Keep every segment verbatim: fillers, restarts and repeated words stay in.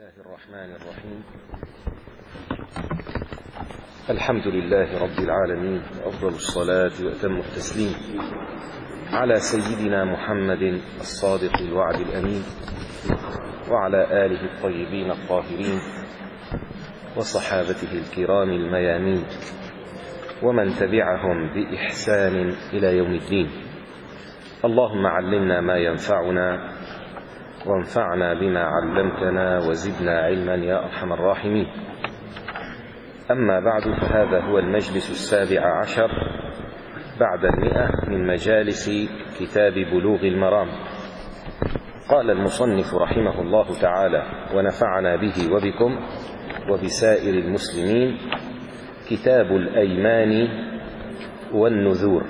الله الرحمن الرحيم. الحمد لله رب العالمين، أفضل الصلاة وأتم التسليم على سيدنا محمد الصادق الوعد الأمين، وعلى آله الطيبين الطاهرين وصحابته الكرام الميامين، ومن تبعهم بإحسان إلى يوم الدين. اللهم علمنا ما ينفعنا وانفعنا بما علمتنا وزدنا علما يا أرحم الراحمين. أما بعد، فهذا هو المجلس السابع عشر بعد المئة من مجالس كتاب بلوغ المرام. قال المصنف رحمه الله تعالى: ونفعنا به وبكم وبسائر المسلمين. كتاب الأيمان والنذور.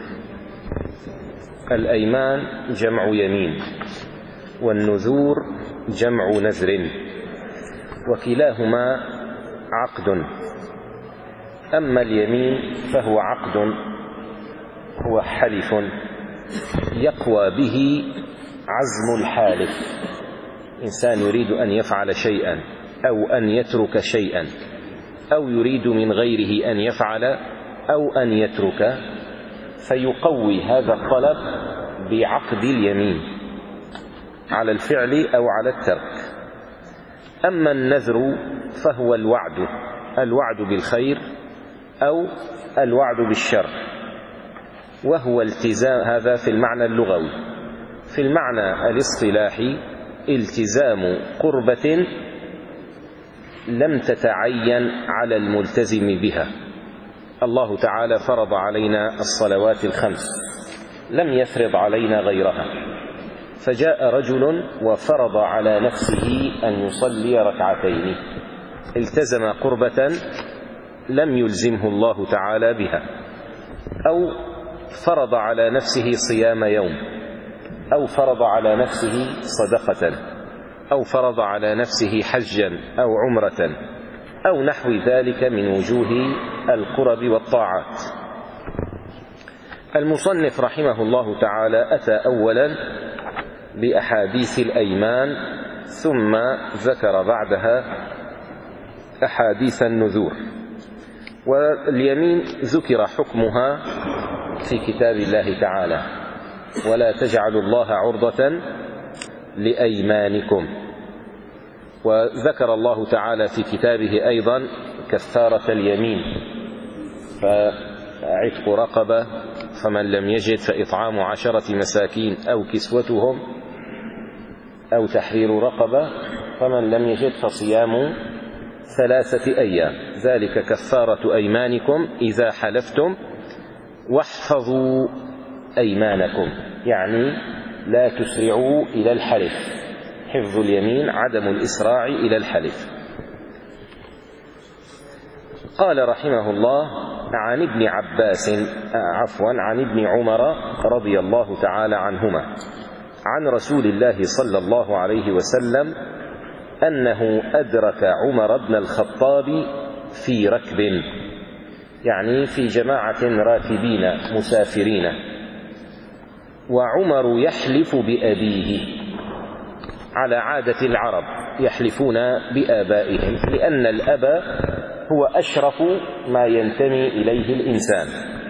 الأيمان جمع يمين، والنذور جمع نذر، وكلاهما عقد. أما اليمين فهو عقد، هو حلف يقوى به عزم الحالف. إنسان يريد أن يفعل شيئا أو أن يترك شيئا، أو يريد من غيره أن يفعل أو أن يترك، فيقوي هذا الطلب بعقد اليمين على الفعل أو على الترك. أما النذر فهو الوعد، الوعد بالخير أو الوعد بالشر، وهو التزام. هذا في المعنى اللغوي. في المعنى الاصطلاحي التزام قربة لم تتعين على الملتزم بها. الله تعالى فرض علينا الصلوات الخمس، لم يفرض علينا غيرها، فجاء رجل وفرض على نفسه أن يصلي ركعتين، التزم قربة لم يلزمه الله تعالى بها. أو فرض على نفسه صيام يوم، أو فرض على نفسه صدقة، أو فرض على نفسه حجا أو عمرة، أو نحو ذلك من وجوه القرب والطاعات. المصنف رحمه الله تعالى أتى أولا بأحاديث الأيمان، ثم ذكر بعدها أحاديث النذور. واليمين ذكر حكمها في كتاب الله تعالى: ولا تجعلوا الله عرضة لأيمانكم. وذكر الله تعالى في كتابه أيضا كفارة اليمين، فعتق رقبة، فمن لم يجد فإطعام عشرة مساكين أو كسوتهم، أو تحرير رقبة، فمن لم يجد فصيام ثلاثة أيام، ذلك كفارة أيمانكم إذا حلفتم واحفظوا أيمانكم، يعني لا تسرعوا إلى الحلف. حفظ اليمين عدم الإسراع إلى الحلف. قال رحمه الله: عن ابن عباس عفوا عن ابن عمر رضي الله تعالى عنهما عن رسول الله صلى الله عليه وسلم أنه أدرك عمر بن الخطاب في ركب، يعني في جماعة راكبين مسافرين، وعمر يحلف بأبيه، على عادة العرب يحلفون بآبائهم، لأن الأب هو أشرف ما ينتمي إليه الإنسان.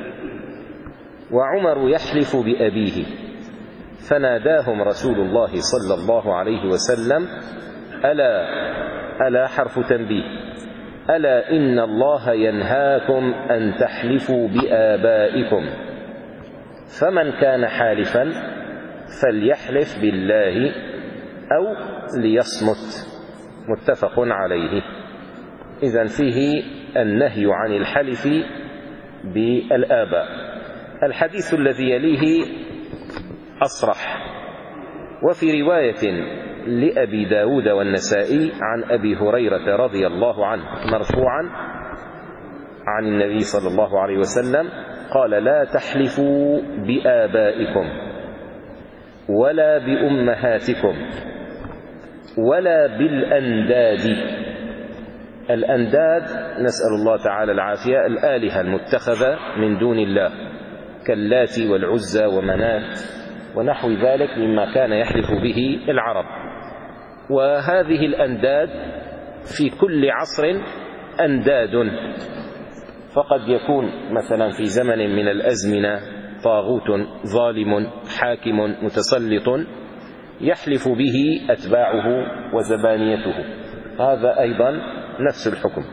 وعمر يحلف بأبيه، فناداهم رسول الله صلى الله عليه وسلم: ألا ألا حرف تنبيه، ألا إن الله ينهاكم أن تحلفوا بآبائكم، فمن كان حالفا فليحلف بالله أو ليصمت. متفق عليه. إذن فيه النهي عن الحلف بالآباء. الحديث الذي يليه أصرح. وفي رواية لأبي داود والنسائي عن أبي هريرة رضي الله عنه مرفوعا عن النبي صلى الله عليه وسلم قال: لا تحلفوا بآبائكم ولا بأمهاتكم ولا بالأنداد. الأنداد نسأل الله تعالى العافية، الآلهة المتخذة من دون الله كاللات والعزى ومنات ونحو ذلك مما كان يحلف به العرب. وهذه الأنداد في كل عصر أنداد، فقد يكون مثلا في زمن من الأزمنة طاغوت ظالم حاكم متسلط يحلف به أتباعه وزبانيته، هذا أيضا نفس الحكم.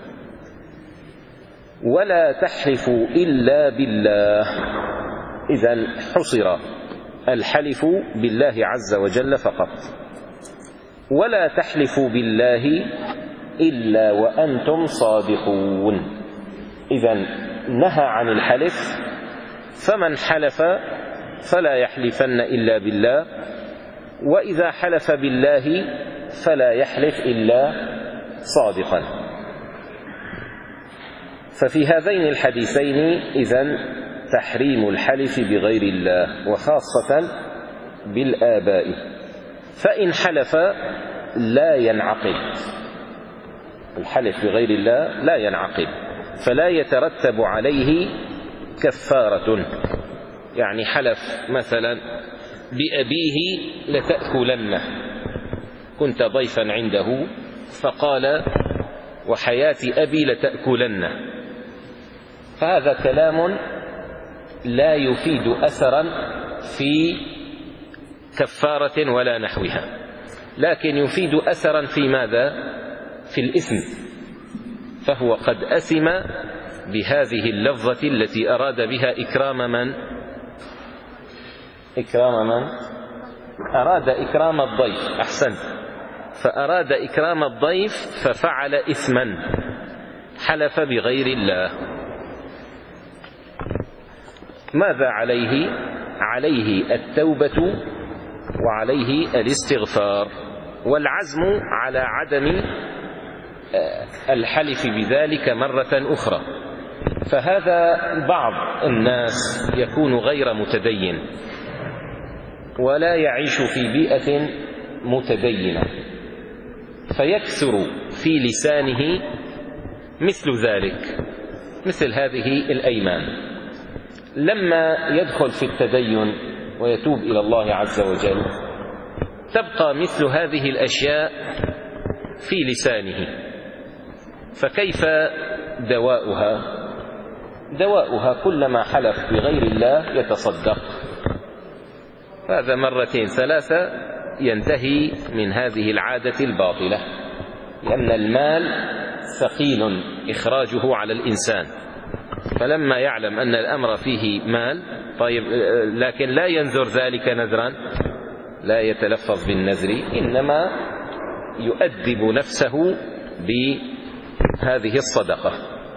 ولا تحلفوا إلا بالله، إذن حصر الحلف بالله عز وجل فقط. ولا تحلفوا بالله إلا وأنتم صادقون، إذن نهى عن الحلف، فمن حلف فلا يحلفن إلا بالله، وإذا حلف بالله فلا يحلف إلا صادقا. ففي هذين الحديثين إذن تحريم الحلف بغير الله، وخاصة بالآباء، فإن حلف لا ينعقد، الحلف بغير الله لا ينعقد، فلا يترتب عليه كفارة. يعني حلف مثلا بأبيه لتأكلنه، كنت ضيفا عنده فقال وحياة أبي لتأكلنه، فهذا كلام لا يفيد أثرا في كفارة ولا نحوها، لكن يفيد أثرا في ماذا؟ في الإثم، فهو قد أثم بهذه اللفظة التي أراد بها إكرام من؟ إكرام من؟ أراد إكرام الضيف، أحسنت، فأراد إكرام الضيف ففعل إثما، حلف بغير الله. ماذا عليه؟ عليه التوبة وعليه الاستغفار والعزم على عدم الحلف بذلك مرة أخرى. فهذا بعض الناس يكون غير متدين ولا يعيش في بيئة متدينة، فيكثر في لسانه مثل ذلك، مثل هذه الأيمان. لما يدخل في التدين ويتوب إلى الله عز وجل تبقى مثل هذه الأشياء في لسانه، فكيف دواؤها؟ دواؤها كلما حلف بغير الله يتصدق، هذا مرتين ثلاثة ينتهي من هذه العادة الباطلة، لأن المال ثقيل إخراجه على الإنسان، فلما يعلم أن الأمر فيه مال، طيب لكن لا ينذر ذلك نذرا، لا يتلفظ بالنذر، إنما يؤدب نفسه بهذه الصدقة.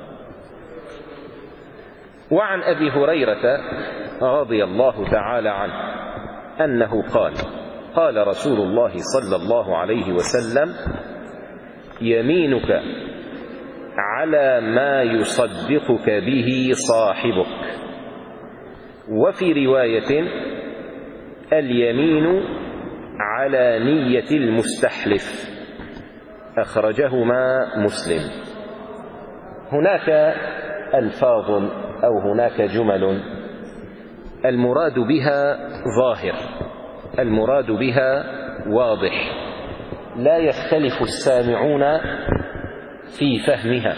وعن أبي هريرة رضي الله تعالى عنه أنه قال قال رسول الله صلى الله عليه وسلم: يمينك على ما يصدقك به صاحبك. وفي رواية: اليمين على نية المستحلف، أخرجهما مسلم. هناك ألفاظ أو هناك جمل المراد بها ظاهر، المراد بها واضح، لا يختلف السامعون في فهمها،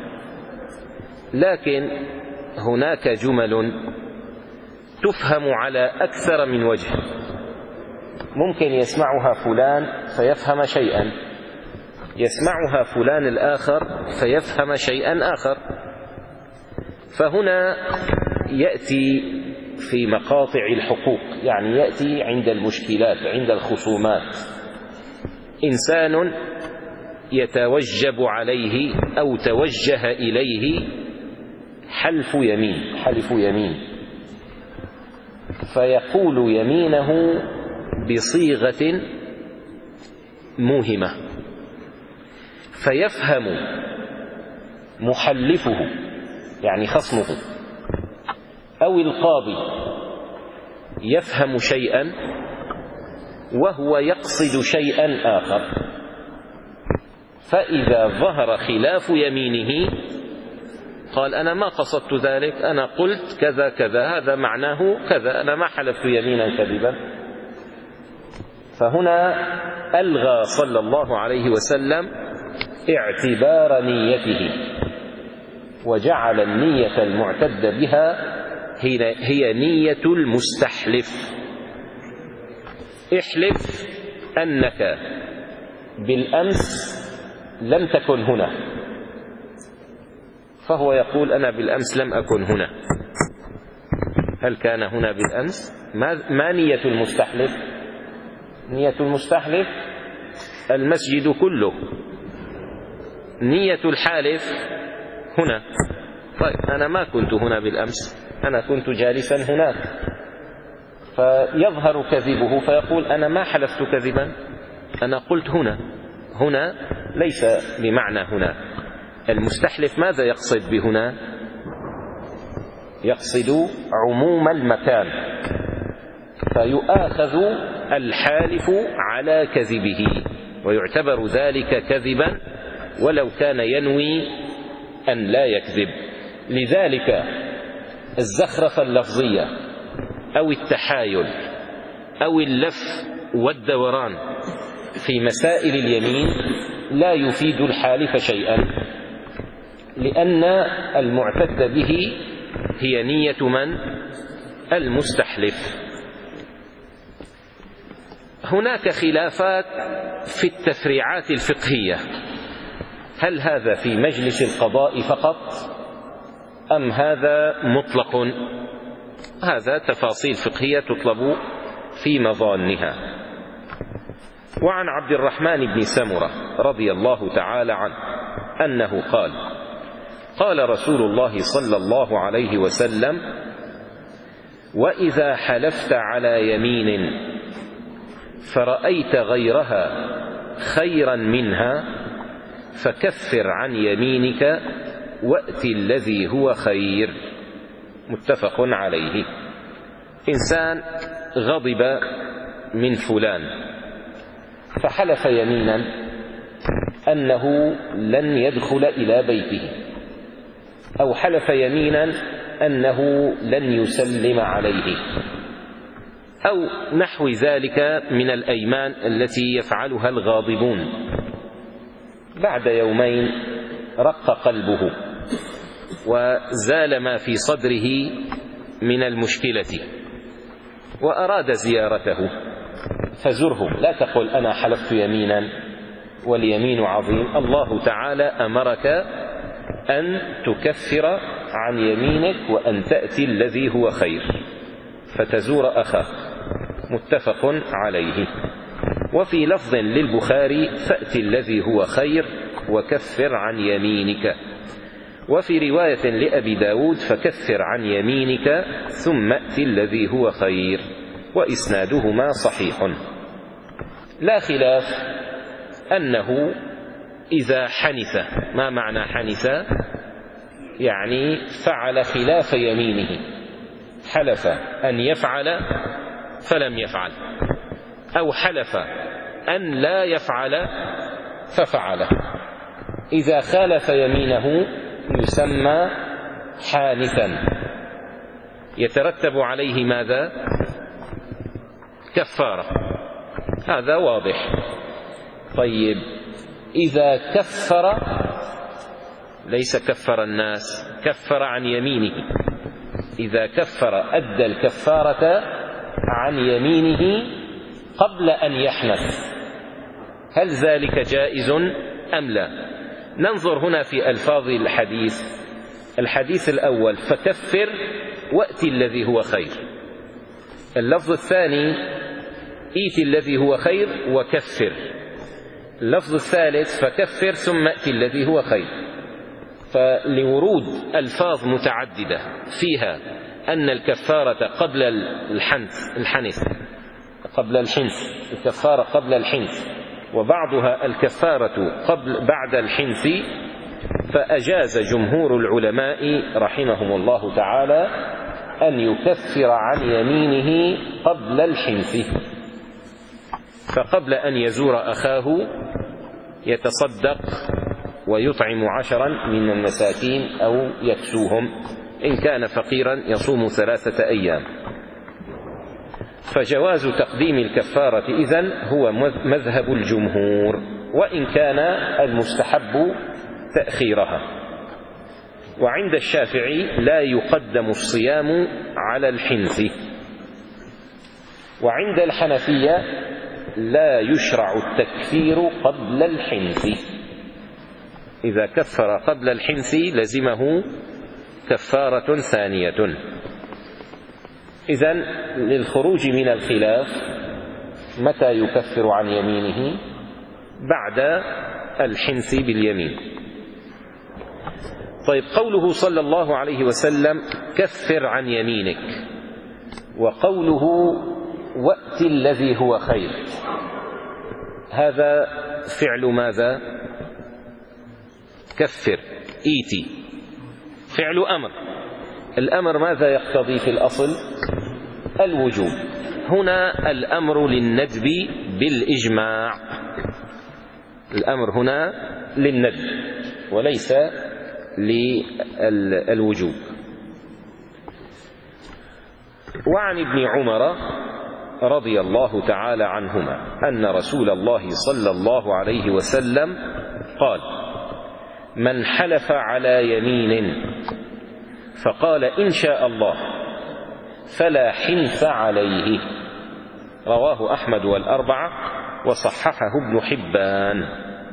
لكن هناك جمل تفهم على أكثر من وجه، ممكن يسمعها فلان فيفهم شيئا، يسمعها فلان الآخر فيفهم شيئا آخر. فهنا يأتي في مقاطع الحقوق، يعني يأتي عند المشكلات، عند الخصومات، إنسان يتوجب عليه أو توجه إليه حلف يمين، حلف يمين، فيقول يمينه بصيغة موهمة، فيفهم محلفه يعني خصمه أو القاضي يفهم شيئا وهو يقصد شيئا آخر، فإذا ظهر خلاف يمينه قال: أنا ما قصدت ذلك، أنا قلت كذا كذا، هذا معناه كذا، أنا ما حلفت يمينا كذبا. فهنا ألغى صلى الله عليه وسلم اعتبار نيته، وجعل النية المعتد بها هي نية المستحلف. احلف أنك بالأمس لم تكن هنا، فهو يقول أنا بالأمس لم أكن هنا. هل كان هنا بالأمس؟ ما نية المستحلف؟ نية المستحلف المسجد كله، نية الحالف هنا. طيب أنا ما كنت هنا بالأمس، أنا كنت جالسا هناك، فيظهر كذبه فيقول أنا ما حلفت كذبا، أنا قلت هنا. هنا ليس بمعنى هنا. المستحلف ماذا يقصد بهنا؟ يقصد عموم المكان، فيؤاخذ الحالف على كذبه ويعتبر ذلك كذبا ولو كان ينوي أن لا يكذب. لذلك الزخرفة اللفظية أو التحايل أو اللف والدوران في مسائل اليمين لا يفيد الحالف شيئا، لأن المعتد به هي نية من؟ المستحلف. هناك خلافات في التفريعات الفقهية، هل هذا في مجلس القضاء فقط أم هذا مطلق؟ هذا تفاصيل فقهية تطلب في مظانها. وعن عبد الرحمن بن سمرة رضي الله تعالى عنه أنه قال: قال رسول الله صلى الله عليه وسلم: وإذا حلفت على يمين فرأيت غيرها خيرا منها فكفر عن يمينك وأت الذي هو خير. متفق عليه. إنسان غضب من فلان فحلف يمينا أنه لن يدخل إلى بيته، أو حلف يمينا أنه لن يسلم عليه، أو نحو ذلك من الأيمان التي يفعلها الغاضبون. بعد يومين رق قلبه وزال ما في صدره من المشكلة وأراد زيارته، فزره. لا تقل أنا حلفت يمينا واليمين عظيم. الله تعالى أمرك أن تكفر عن يمينك وأن تأتي الذي هو خير، فتزور أخاك. متفق عليه. وفي لفظ للبخاري: فأتي الذي هو خير وكفر عن يمينك. وفي رواية لأبي داود: فكفر عن يمينك ثم أتي الذي هو خير. وإسنادهما صحيح. لا خلاف أنه إذا حنث، ما معنى حنث؟ يعني فعل خلاف يمينه، حلف أن يفعل فلم يفعل، أو حلف أن لا يفعل ففعل. إذا خالف يمينه يسمى حانثا، يترتب عليه ماذا؟ كفارة. هذا واضح. طيب إذا كفر، ليس كفر الناس، كفر عن يمينه. إذا كفر أدى الكفارة عن يمينه قبل أن يحنث، هل ذلك جائز أم لا؟ ننظر هنا في ألفاظ الحديث. الحديث الأول: فكفر وأتي الذي هو خير. اللفظ الثاني: إيت الذي هو خير وكفر. اللفظ الثالث: فكفر ثم أتي الذي هو خير. فلورود ألفاظ متعددة فيها أن الكفارة قبل الحنث الحنث قبل الحنث الكفارة قبل الحنث، وبعضها الكفارة قبل بعد الحنث، فأجاز جمهور العلماء رحمهم الله تعالى أن يكفر عن يمينه قبل الحنث. فقبل أن يزور أخاه يتصدق ويطعم عشرا من المساكين أو يكسوهم، إن كان فقيرا يصوم ثلاثة أيام. فجواز تقديم الكفارة إذن هو مذهب الجمهور، وإن كان المستحب تأخيرها. وعند الشافعي لا يقدم الصيام على الحنث. وعند الحنفية لا يشرع التكفير قبل الحنث، إذا كفر قبل الحنث لزمه كفارة ثانية. إذن للخروج من الخلاف متى يكفر عن يمينه؟ بعد الحنث باليمين. طيب، قوله صلى الله عليه وسلم كفر عن يمينك، وقوله وأت الذي هو خير، هذا فعل ماذا؟ كفر، إيتي، فعل أمر. الأمر ماذا يقتضي في الأصل؟ الوجوب. هنا الأمر للندب بالإجماع، الأمر هنا للندب وليس للوجوب. وعن ابن عمر رضي الله تعالى عنهما أن رسول الله صلى الله عليه وسلم قال: من حلف على يمين فقال إن شاء الله فلا حنث عليه. رواه أحمد والأربعة وصححه ابن حبان.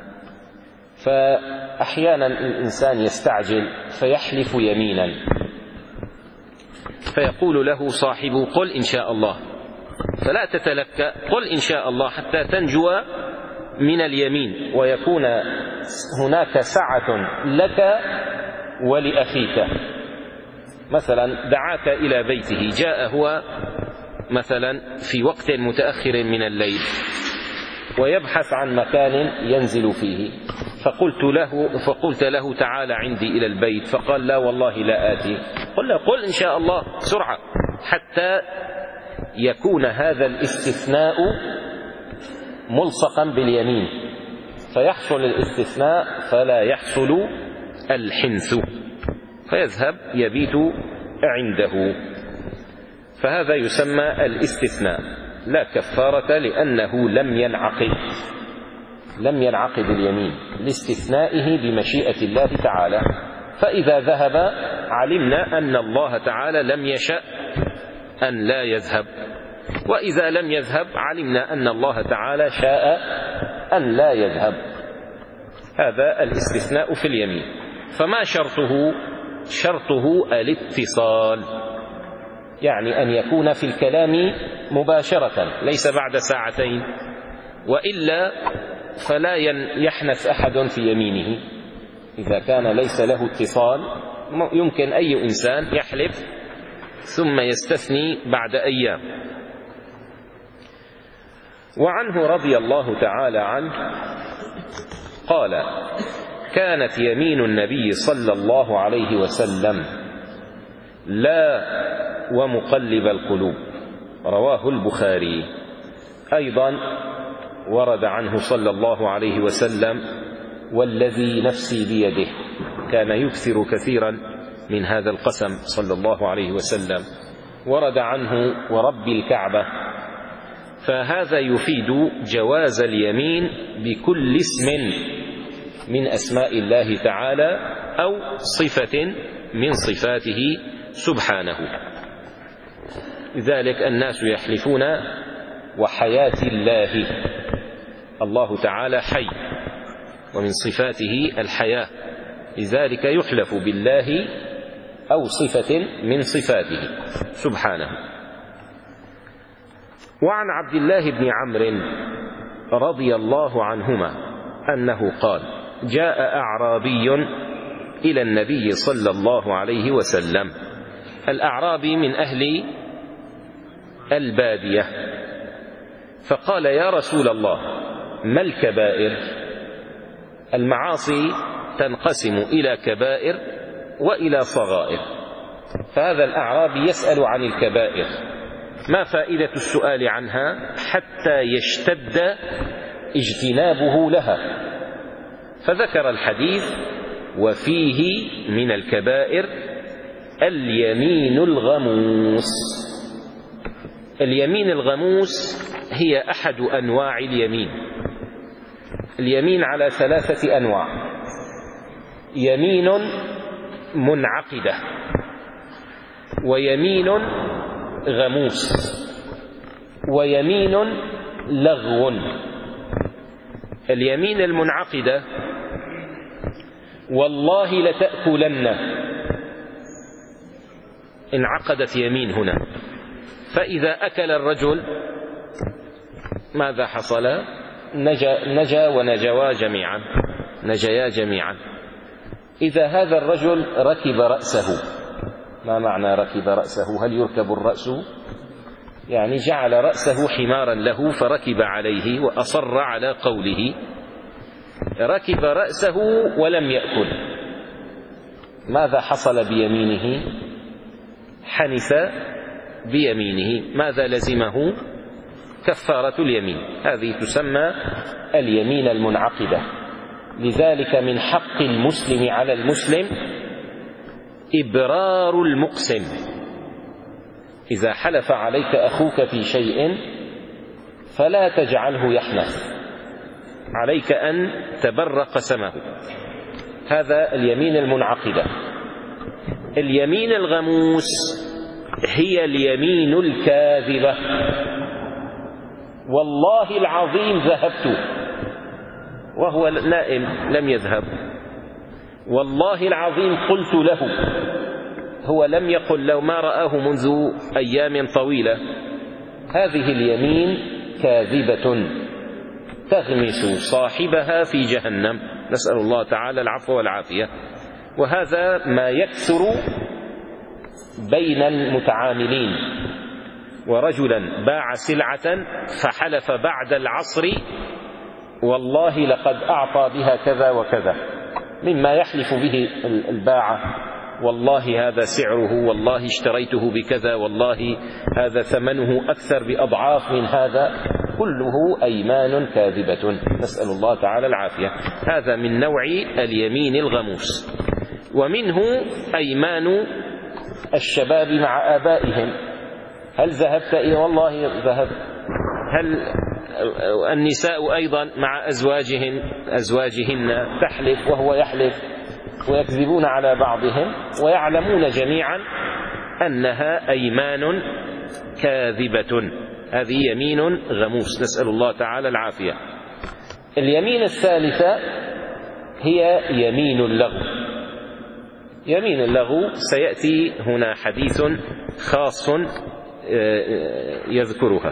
فأحيانا الإنسان يستعجل فيحلف يمينا، فيقول له صاحبه قل إن شاء الله، فلا تتلكأ، قل إن شاء الله حتى تنجو من اليمين ويكون هناك سعة لك ولأخيك. مثلا دعاك إلى بيته، جاء هو مثلا في وقت متأخر من الليل ويبحث عن مكان ينزل فيه، فقلت له فقلت له تعال عندي إلى البيت، فقال لا والله لا آتي. قل له قل إن شاء الله بسرعة، حتى يكون هذا الاستثناء ملصقا باليمين، فيحصل الاستثناء فلا يحصل الحنث، فيذهب يبيت عنده. فهذا يسمى الاستثناء، لا كفارة، لأنه لم ينعقد لم ينعقد اليمين لاستثنائه بمشيئة الله تعالى. فإذا ذهب علمنا أن الله تعالى لم يشأ أن لا يذهب، وإذا لم يذهب علمنا أن الله تعالى شاء أن لا يذهب. هذا الاستثناء في اليمين. فما شرطه؟ شرطه الاتصال، يعني أن يكون في الكلام مباشرة ليس بعد ساعتين، وإلا فلا يحنث أحد في يمينه. إذا كان ليس له اتصال يمكن أي إنسان يحلف ثم يستثني بعد أيام. وعنه رضي الله تعالى عنه قال: كانت يمين النبي صلى الله عليه وسلم لا ومقلب القلوب. رواه البخاري. أيضا ورد عنه صلى الله عليه وسلم: والذي نفسي بيده. كان يكثر كثيرا من هذا القسم صلى الله عليه وسلم. ورد عنه: ورب الكعبة. فهذا يفيد جواز اليمين بكل اسم من أسماء الله تعالى أو صفة من صفاته سبحانه. لذلك الناس يحلفون وحياة الله، الله تعالى حي ومن صفاته الحياة، لذلك يحلف بالله أو صفة من صفاته سبحانه. وعن عبد الله بن عمرو رضي الله عنهما أنه قال: جاء أعرابي إلى النبي صلى الله عليه وسلم. الأعرابي من أهل البادية، فقال: يا رسول الله، ما الكبائر؟ المعاصي تنقسم إلى كبائر وإلى صغائر، فهذا الأعرابي يسأل عن الكبائر. ما فائدة السؤال عنها؟ حتى يشتد اجتنابه لها. فذكر الحديث: وفيه من الكبائر اليمين الغموس. اليمين الغموس هي أحد أنواع اليمين. اليمين على ثلاثة أنواع: يمين منعقدة، ويمين غموس، ويمين لغو. اليمين المنعقدة: والله لتأكلن. انعقدت يمين هنا، فإذا أكل الرجل ماذا حصل؟ نجا, نجا ونجوا جميعا، نجيا جميعا. إذا هذا الرجل ركب رأسه. ما معنى ركب رأسه؟ هل يركب الرأس؟ يعني جعل رأسه حمارا له فركب عليه وأصر على قوله. ركب رأسه ولم يأكل. ماذا حصل بيمينه؟ حنث بيمينه. ماذا لزمه؟ كفارة اليمين. هذه تسمى اليمين المنعقدة. لذلك من حق المسلم على المسلم إبرار المقسم. إذا حلف عليك أخوك في شيء فلا تجعله يحنث، عليك أن تبر قسمه. هذا اليمين المنعقدة. اليمين الغموس هي اليمين الكاذبة: والله العظيم ذهبت، وهو نائم لم يذهب. والله العظيم قلت له، هو لم يقل له، ما رآه منذ أيام طويلة. هذه اليمين كاذبة تغمس صاحبها في جهنم، نسأل الله تعالى العفو والعافية. وهذا ما يكثر بين المتعاملين. ورجلا باع سلعة فحلف بعد العصر: والله لقد أعطى بها كذا وكذا، مما يحلف به الباعة: والله هذا سعره، والله اشتريته بكذا، والله هذا ثمنه أكثر بأضعاف من هذا. كله أيمان كاذبة، نسأل الله تعالى العافية. هذا من نوع اليمين الغموس. ومنه أيمان الشباب مع آبائهم: هل ذهبت؟ إيه والله ذهبت. هل النساء أيضا مع أزواجهن أزواجهن تحلف وهو يحلف، ويكذبون على بعضهم ويعلمون جميعا أنها أيمان كاذبة. هذه يمين غموس، نسأل الله تعالى العافية. اليمين الثالثة هي يمين اللغو. يمين اللغو سيأتي هنا حديث خاص يذكرها.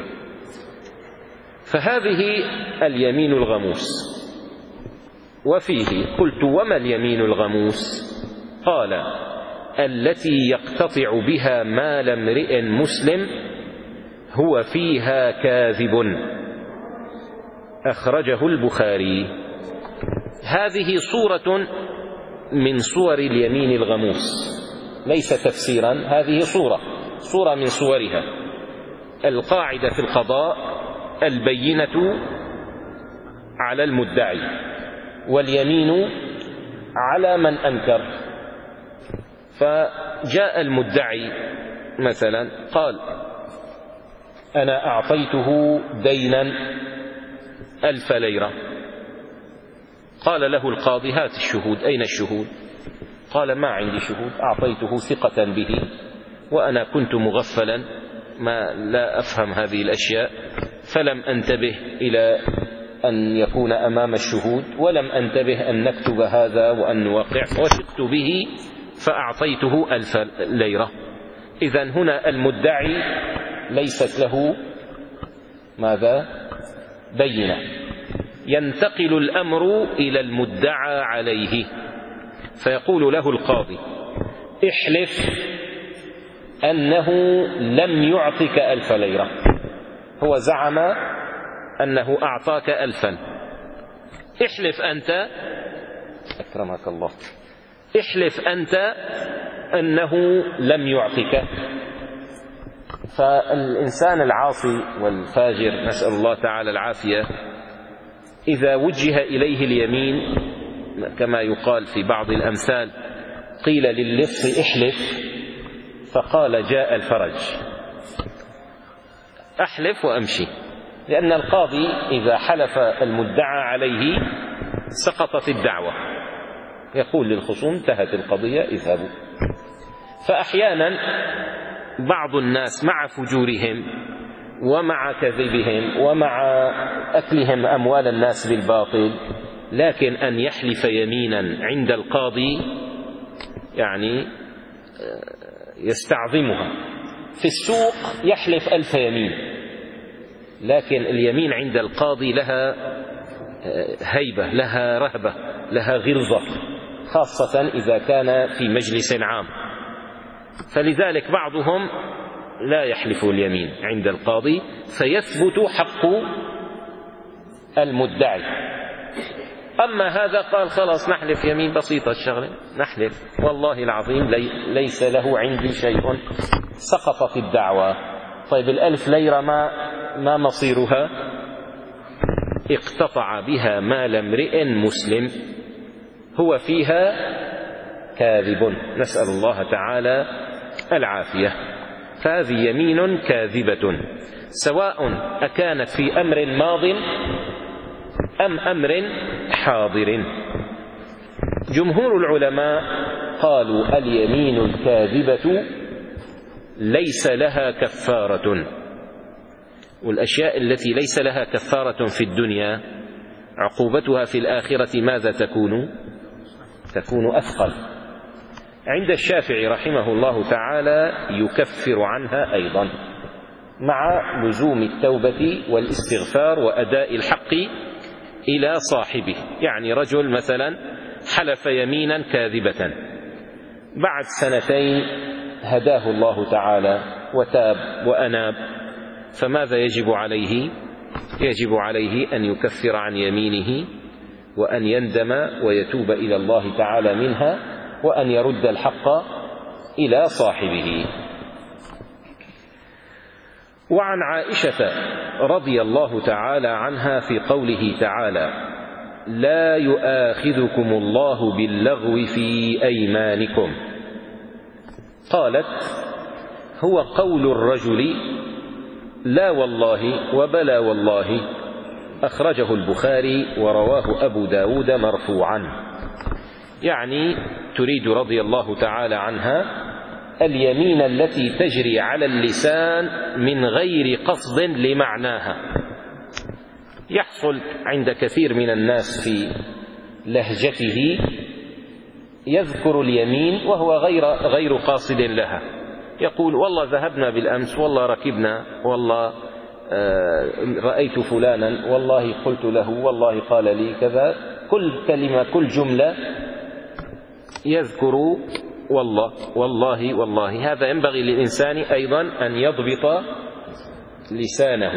فهذه اليمين الغموس. وفيه قلت: وما اليمين الغموس؟ قال: التي يقتطع بها مال امرئ مسلم هو فيها كاذب. أخرجه البخاري. هذه صورة من صور اليمين الغموس، ليس تفسيرا، هذه صورة صورة من صورها. القاعدة في القضاء: البينة على المدعي، واليمين على من أنكر. فجاء المدعي مثلا قال: أنا أعطيته دينا ألف ليرة. قال له القاضي: هات الشهود. أين الشهود؟ قال: ما عندي شهود، أعطيته ثقة به، وأنا كنت مغفلا، ما لا أفهم هذه الأشياء، فلم أنتبه إلى أن يكون أمام الشهود، ولم أنتبه أن نكتب هذا وأن نوقع، وثقت به فأعطيته ألف ليرة. إذن هنا المدعي ليست له ماذا؟ بينة. ينتقل الأمر إلى المدعى عليه، فيقول له القاضي: احلف أنه لم يعطك ألف ليرة. هو زعم أنه أعطاك ألفا. احلف أنت، أكرمك الله، احلف أنت أنه لم يعطك. فالإنسان العاصي والفاجر، نسأل الله تعالى العافية، إذا وجه إليه اليمين كما يقال في بعض الأمثال: قيل للص احلف فقال جاء الفرج. أحلف وأمشي، لأن القاضي إذا حلف المدعى عليه سقطت الدعوة، يقول للخصوم انتهت القضية اذهبوا. فأحيانا بعض الناس مع فجورهم ومع كذبهم ومع أكلهم أموال الناس بالباطل، لكن أن يحلف يمينا عند القاضي يعني يستعظمها. في السوق يحلف ألف يمين، لكن اليمين عند القاضي لها هيبة، لها رهبة، لها غلظة، خاصة إذا كان في مجلس عام. فلذلك بعضهم لا يحلف اليمين عند القاضي فيثبت حق المدعي. أما هذا قال خلاص نحلف يمين بسيطة الشغلة، نحلف والله العظيم لي ليس له عندي شيء، سقطت الدعوة. طيب الألف ليرة ما, ما مصيرها؟ اقتطع بها مال امرئ مسلم هو فيها كاذب، نسأل الله تعالى العافية. فهذه يمين كاذبة، سواء أكانت في أمر ماض أم أمر حاضر. جمهور العلماء قالوا اليمين الكاذبة ليس لها كفارة، والأشياء التي ليس لها كفارة في الدنيا عقوبتها في الآخرة ماذا تكون؟ تكون أثقل. عند الشافعي رحمه الله تعالى يكفر عنها أيضا، مع لزوم التوبة والاستغفار وأداء الحق إلى صاحبه. يعني رجل مثلا حلف يمينا كاذبة، بعد سنتين هداه الله تعالى وتاب وأناب، فماذا يجب عليه؟ يجب عليه أن يكفر عن يمينه وأن يندم ويتوب إلى الله تعالى منها وأن يرد الحق إلى صاحبه. وعن عائشة رضي الله تعالى عنها في قوله تعالى: لا يؤاخذكم الله باللغو في أيمانكم، قالت: هو قول الرجل لا والله وبلا والله، أخرجه البخاري ورواه أبو داود مرفوعا. يعني تريد رضي الله تعالى عنها اليمين التي تجري على اللسان من غير قصد لمعناها. يحصل عند كثير من الناس في لهجته يذكر اليمين وهو غير غير قاصد لها، يقول والله ذهبنا بالأمس، والله ركبنا، والله رأيت فلانا، والله قلت له، والله قال لي كذا. كل كلمة كل جملة يذكر والله والله والله. هذا ينبغي للإنسان أيضا أن يضبط لسانه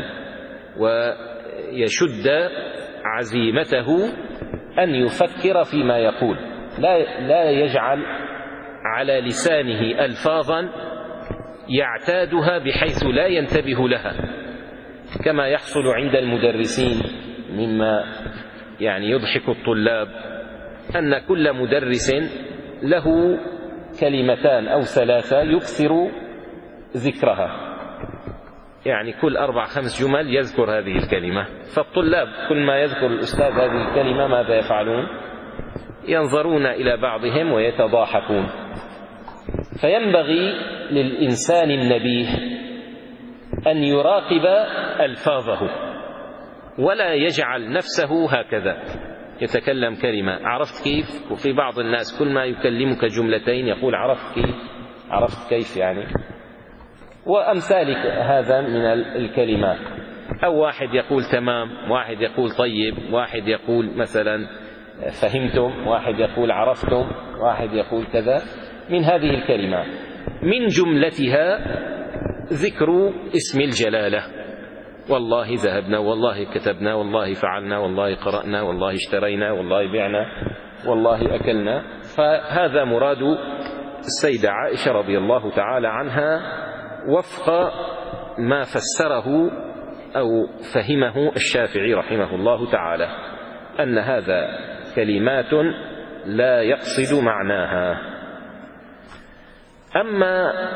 ويشد عزيمته أن يفكر فيما يقول، لا, لا يجعل على لسانه ألفاظا يعتادها بحيث لا ينتبه لها، كما يحصل عند المدرسين مما يعني يضحك الطلاب، أن كل مدرس له كلمتان أو ثلاثة يكثر ذكرها، يعني كل أربع خمس جمل يذكر هذه الكلمة. فالطلاب كل ما يذكر الأستاذ هذه الكلمة ماذا يفعلون؟ ينظرون إلى بعضهم ويتضاحكون. فينبغي للإنسان النبيه أن يراقب ألفاظه ولا يجعل نفسه هكذا يتكلم كلمة عرفت كيف، وفي بعض الناس كل ما يكلمك جملتين يقول عرفت كيف، عرفت كيف يعني، وأمثالك هذا من الكلمات. أو واحد يقول تمام، واحد يقول طيب، واحد يقول مثلا فهمتم، واحد يقول عرفتم، واحد يقول كذا من هذه الكلمات. من جملتها ذكر اسم الجلالة، والله ذهبنا، والله كتبنا، والله فعلنا، والله قرأنا، والله اشترينا، والله بعنا، والله أكلنا. فهذا مراد السيدة عائشة رضي الله تعالى عنها وفق ما فسره أو فهمه الشافعي رحمه الله تعالى، أن هذا كلمات لا يقصد معناها. أما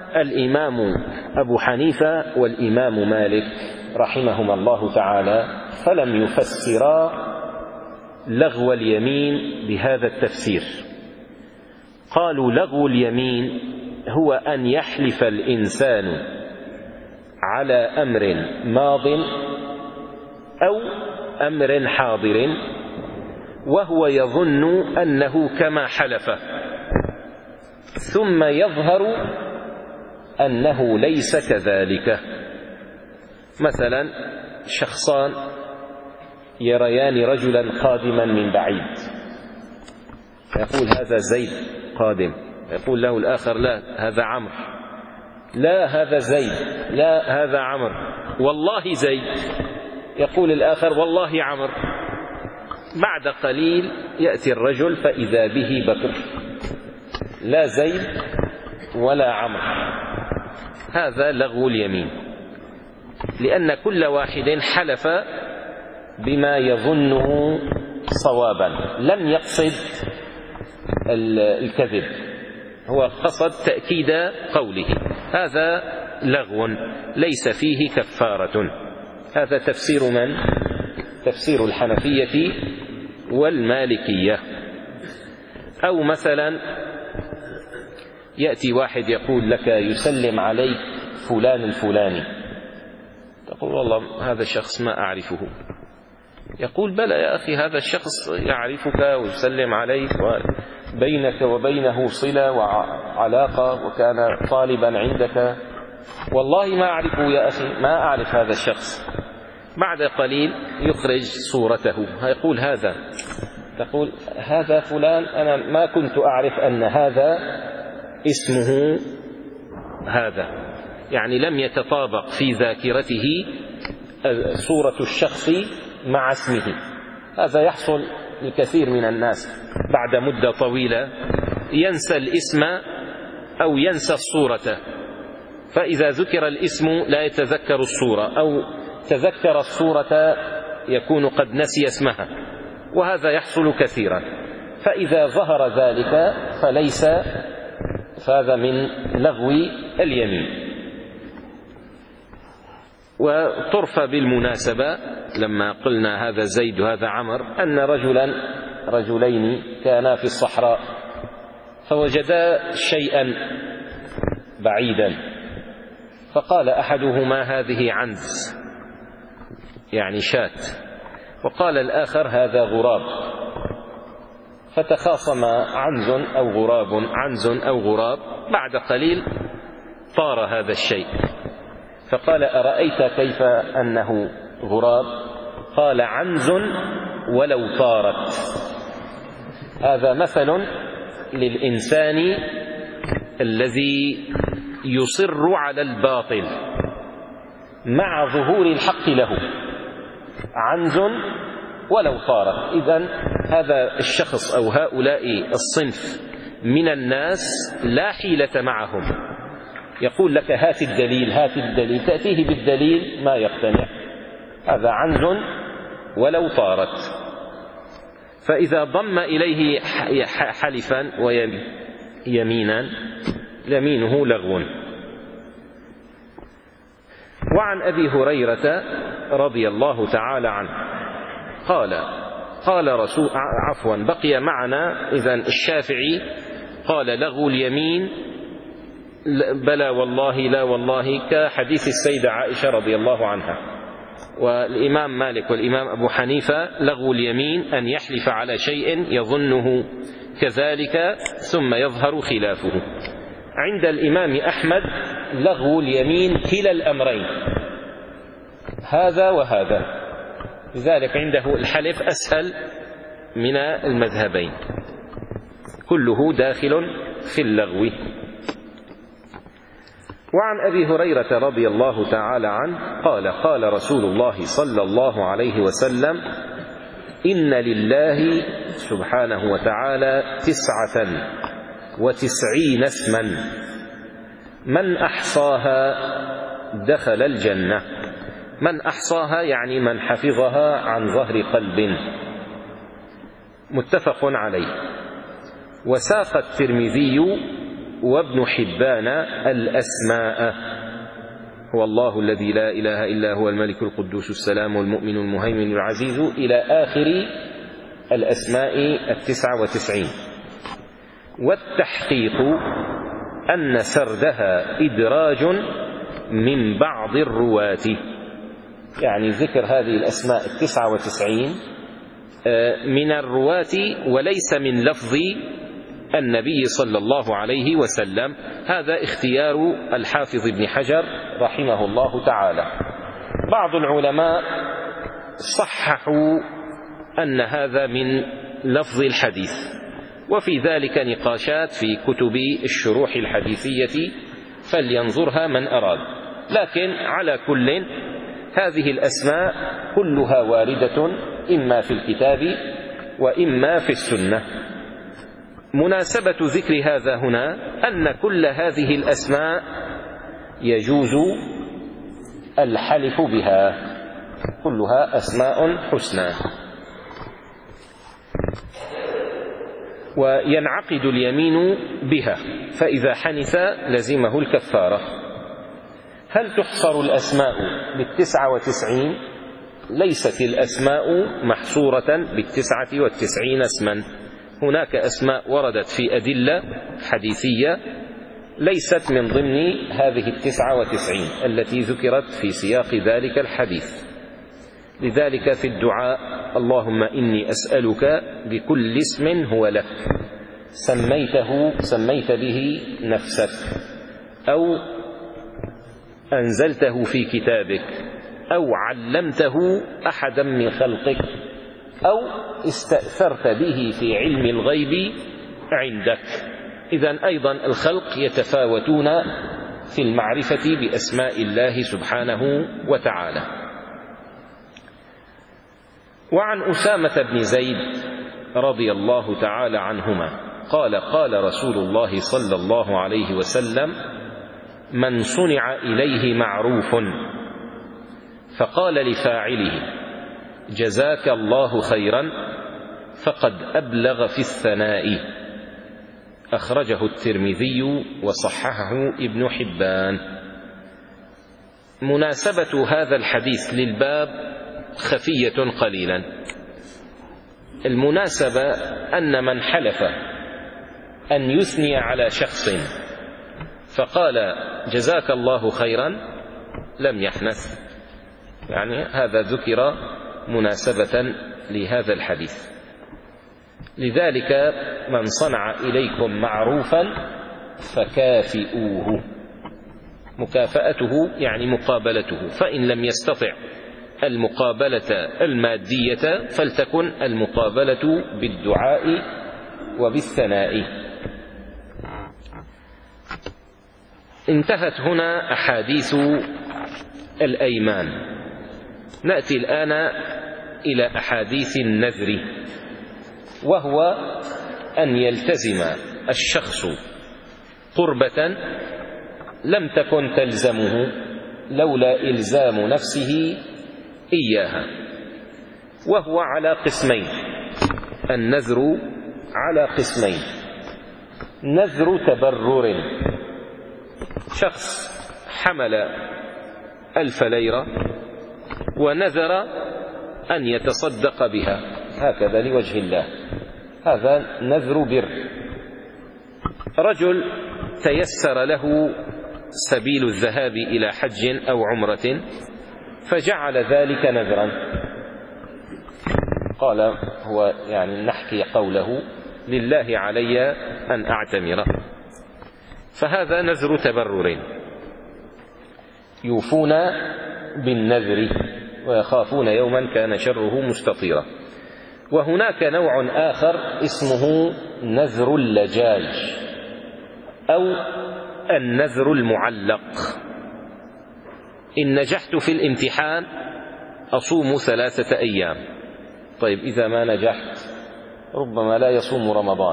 الإمام أبو حنيفة والإمام مالك رحمهما الله تعالى فلم يفسرا لغو اليمين بهذا التفسير. قالوا لغو اليمين هو أن يحلف الإنسان على أمر ماض أو أمر حاضر وهو يظن أنه كما حلف، ثم يظهر أنه ليس كذلك. مثلا شخصان يريان رجلا قادما من بعيد، يقول هذا زيد قادم، يقول له الآخر لا هذا عمرو، لا هذا زيد، لا هذا عمرو، والله زيد، يقول الآخر والله عمرو. بعد قليل يأتي الرجل فإذا به بكر، لا زيد ولا عمرو. هذا لغو اليمين، لأن كل واحد حلف بما يظنه صوابا، لم يقصد الكذب، هو قصد تأكيد قوله. هذا لغو ليس فيه كفارة. هذا تفسير من؟ تفسير الحنفية والمالكية. أو مثلا يأتي واحد يقول لك يسلم عليك فلان الفلاني، تقول والله هذا الشخص ما أعرفه، يقول بلى يا أخي هذا الشخص يعرفك ويسلم عليك وبينك وبينه صلة وعلاقة وكان طالبا عندك. والله ما أعرفه يا أخي، ما أعرف هذا الشخص. بعد قليل يخرج صورته، يقول هذا، تقول هذا فلان، أنا ما كنت أعرف أن هذا اسمه هذا، يعني لم يتطابق في ذاكرته صورة الشخص مع اسمه. هذا يحصل لكثير من الناس بعد مدة طويلة ينسى الاسم أو ينسى الصورة، فإذا ذكر الاسم لا يتذكر الصورة، أو تذكر الصورة يكون قد نسي اسمها، وهذا يحصل كثيرا. فإذا ظهر ذلك فليس فهذا من لغو اليمين. وطرف بالمناسبة لما قلنا هذا زيد وهذا عمر، أن رجلا رجلين كانا في الصحراء فوجدا شيئا بعيدا، فقال أحدهما هذه عنز، يعني شاة، وقال الآخر هذا غراب، فتخاصم عنز أو غراب، عنز أو غراب. بعد قليل طار هذا الشيء، فقال أرأيت كيف أنه غراب؟ قال عنز ولو طارت. هذا مثل للإنسان الذي يصر على الباطل مع ظهور الحق له، عنز ولو طارت. إذن هذا الشخص أو هؤلاء الصنف من الناس لا حيلة معهم، يقول لك هات الدليل هات الدليل، تأتيه بالدليل ما يقتنع، هذا عنز ولو طارت. فإذا ضم إليه حلفا ويمينا يمينه لغو. وعن أبي هريرة رضي الله تعالى عنه قال قال رسول عفوا بقي معنا إذن الشافعي قال لغو اليمين بلى والله لا والله، كحديث السيدة عائشة رضي الله عنها. والإمام مالك والإمام أبو حنيفة لغو اليمين أن يحلف على شيء يظنه كذلك ثم يظهر خلافه. عند الإمام أحمد لغو اليمين كلا الأمرين، هذا وهذا، لذلك عنده الحلف أسهل من المذهبين، كله داخل في اللغو. وعن أبي هريرة رضي الله تعالى عنه قال قال رسول الله صلى الله عليه وسلم إن لله سبحانه وتعالى تسعة وتسعين اسما من أحصاها دخل الجنة. من أحصاها يعني من حفظها عن ظهر قلب، متفق عليه. وساق الترمذي وابن حبان الأسماء. هو الله الذي لا إله إلا هو الملك القدوس السلام المؤمن المهيمن العزيز إلى آخر الأسماء التسعة وتسعين. والتحقيق أن سردها إدراج من بعض الرواة، يعني ذكر هذه الأسماء التسعة وتسعين من الرواة وليس من لفظ النبي صلى الله عليه وسلم. هذا اختيار الحافظ ابن حجر رحمه الله تعالى. بعض العلماء صححوا أن هذا من لفظ الحديث، وفي ذلك نقاشات في كتب الشروح الحديثية فلينظرها من أراد. لكن على كل هذه الأسماء كلها واردة إما في الكتاب وإما في السنة. مناسبة ذكر هذا هنا أن كل هذه الأسماء يجوز الحلف بها، كلها أسماء حسنى، وينعقد اليمين بها، فإذا حنث لزمه الكفارة. هل تحصر الأسماء بالتسعة وتسعين؟ ليست الأسماء محصورة بالتسعة والتسعين اسما، هناك أسماء وردت في أدلة حديثية ليست من ضمن هذه التسعة وتسعين التي ذكرت في سياق ذلك الحديث. لذلك في الدعاء: اللهم إني أسألك بكل اسم هو لك سميته سميت به نفسك، أو أنزلته في كتابك، أو علمته أحدا من خلقك، أو استأثرت به في علم الغيب عندك. إذن أيضا الخلق يتفاوتون في المعرفة بأسماء الله سبحانه وتعالى. وعن أسامة بن زيد رضي الله تعالى عنهما قال: قال رسول الله صلى الله عليه وسلم: من صنع إليه معروف فقال لفاعله جزاك الله خيرا فقد أبلغ في الثناء. أخرجه الترمذي وصححه ابن حبان. مناسبة هذا الحديث للباب خفية قليلا. المناسبة أن من حلف أن يثني على شخص فقال جزاك الله خيرا لم يحنث، يعني هذا ذكر مناسبة لهذا الحديث. لذلك من صنع إليكم معروفا فكافئوه، مكافأته يعني مقابلته، فإن لم يستطع المقابلة المادية فلتكن المقابلة بالدعاء وبالثناء. انتهت هنا أحاديث الأيمان. نأتي الآن إلى أحاديث النذر، وهو أن يلتزم الشخص قربة لم تكن تلزمه لولا إلزام نفسه إياها، وهو على قسمين. النذر على قسمين: نذر تبرر، شخص حمل ألف ليرة ونذر أن يتصدق بها هكذا لوجه الله، هذا نذر بر. رجل تيسر له سبيل الذهاب إلى حج أو عمرة فجعل ذلك نذرا، قال هو يعني نحكي قوله لله علي أن أعتمر، فهذا نذر تبرر. يوفون بالنذر ويخافون يوما كان شره مستطيرا. وهناك نوع آخر اسمه نذر اللجاج أو النذر المعلق: إن نجحت في الامتحان أصوم ثلاثة أيام. طيب إذا ما نجحت ربما لا يصوم رمضان.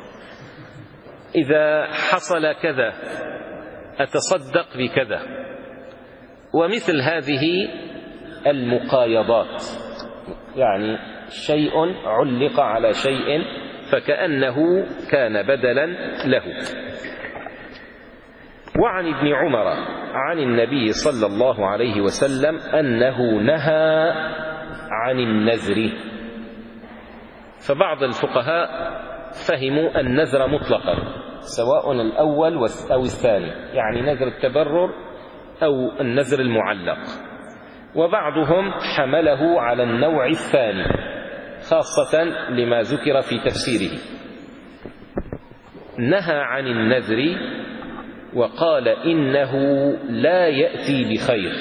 إذا حصل كذا أتصدق بكذا. ومثل هذه المقايضات، يعني شيء علق على شيء فكأنه كان بدلا له. وعن ابن عمر عن النبي صلى الله عليه وسلم أنه نهى عن النذر. فبعض الفقهاء فهموا النذر مطلقا سواء الأول أو الثاني، يعني نذر التبرر أو النذر المعلق، وبعضهم حمله على النوع الثاني خاصة لما ذكر في تفسيره. نهى عن النذر وقال إنه لا يأتي بخير،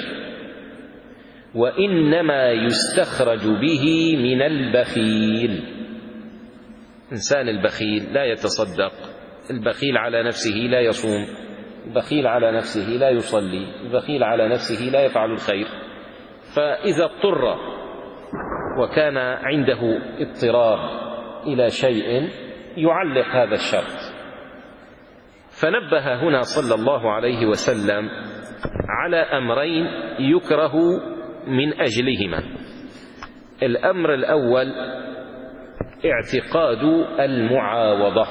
وإنما يستخرج به من البخيل. إنسان البخيل لا يتصدق، البخيل على نفسه لا يصوم، البخيل على نفسه لا يصلي، البخيل على نفسه لا يفعل الخير. فإذا اضطر وكان عنده اضطرار إلى شيء يعلق هذا الشرط. فنبه هنا صلى الله عليه وسلم على أمرين يكره من أجلهما. الأمر الأول اعتقاد المعاوضة،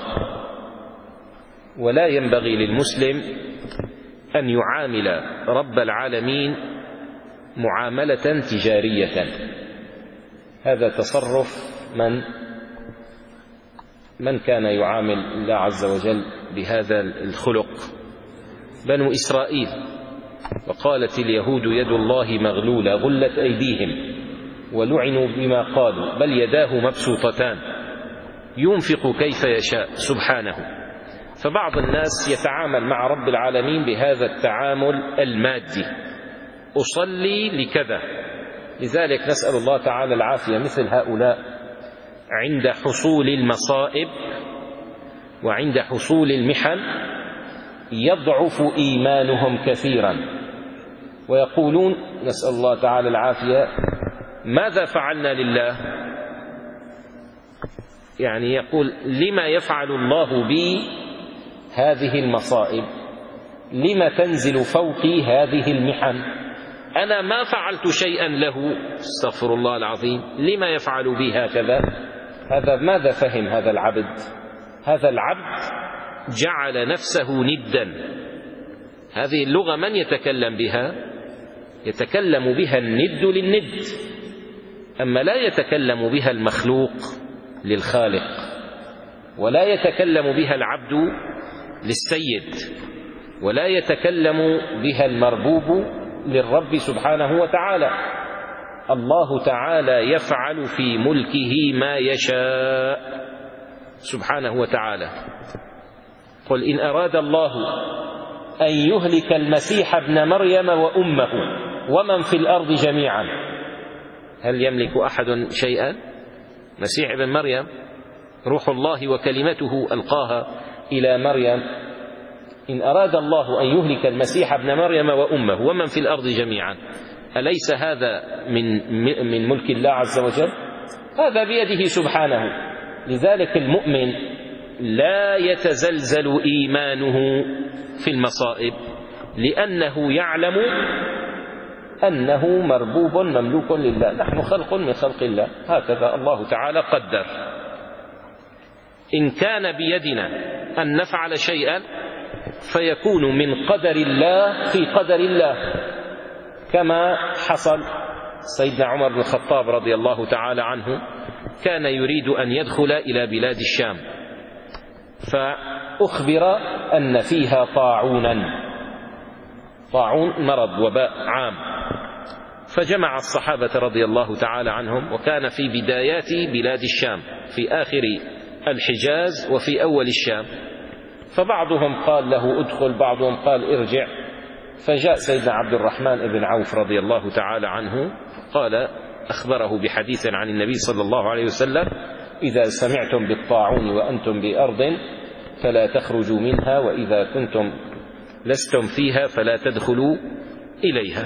ولا ينبغي للمسلم أن يعامل رب العالمين معاملة تجارية. هذا تصرف من من كان يعامل الله عز وجل بهذا الخلق؟ بنو إسرائيل. وقالت اليهود يد الله مغلولة غلت أيديهم ولعنوا بما قالوا بل يداه مبسوطتان ينفق كيف يشاء سبحانه. فبعض الناس يتعامل مع رب العالمين بهذا التعامل المادي، أصلي لكذا. لذلك نسأل الله تعالى العافية. مثل هؤلاء عند حصول المصائب وعند حصول المحن يضعف إيمانهم كثيرا، ويقولون نسأل الله تعالى العافية ماذا فعلنا لله؟ يعني يقول لما يفعل الله بي هذه المصائب؟ لما تنزل فوقي هذه المحن؟ أنا ما فعلت شيئا له، استغفر الله العظيم، لما يفعل بي هكذا؟ هذا ماذا فهم هذا العبد؟ هذا العبد جعل نفسه ندا. هذه اللغة من يتكلم بها؟ يتكلم بها الند للند، أما لا يتكلم بها المخلوق للخالق، ولا يتكلم بها العبد للسيد، ولا يتكلم بها المربوب للرب سبحانه وتعالى. الله تعالى يفعل في ملكه ما يشاء سبحانه وتعالى. قل إن أراد الله أن يهلك المسيح ابن مريم وأمه ومن في الأرض جميعا، هل يملك أحد شيئا؟ مسيح ابن مريم روح الله وكلمته ألقاها إلى مريم. إن أراد الله أن يهلك المسيح ابن مريم وأمه ومن في الأرض جميعا، أليس هذا من من ملك الله عز وجل؟ هذا بيده سبحانه. لذلك المؤمن لا يتزلزل إيمانه في المصائب، لأنه يعلم أنه مربوب مملوك لله. نحن خلق من خلق الله، هكذا الله تعالى قدر. إن كان بيدنا أن نفعل شيئا فيكون من قدر الله في قدر الله، كما حصل سيدنا عمر بن الخطاب رضي الله تعالى عنه كان يريد أن يدخل إلى بلاد الشام، فأخبر أن فيها طاعونا، طاعون مرض وباء عام، فجمع الصحابة رضي الله تعالى عنهم، وكان في بدايات بلاد الشام في آخر الحجاز وفي أول الشام. فبعضهم قال له ادخل، بعضهم قال ارجع. فجاء سيدنا عبد الرحمن بن عوف رضي الله تعالى عنه قال أخبره بحديث عن النبي صلى الله عليه وسلم: إذا سمعتم بالطاعون وأنتم بأرض فلا تخرجوا منها، وإذا كنتم لستم فيها فلا تدخلوا إليها.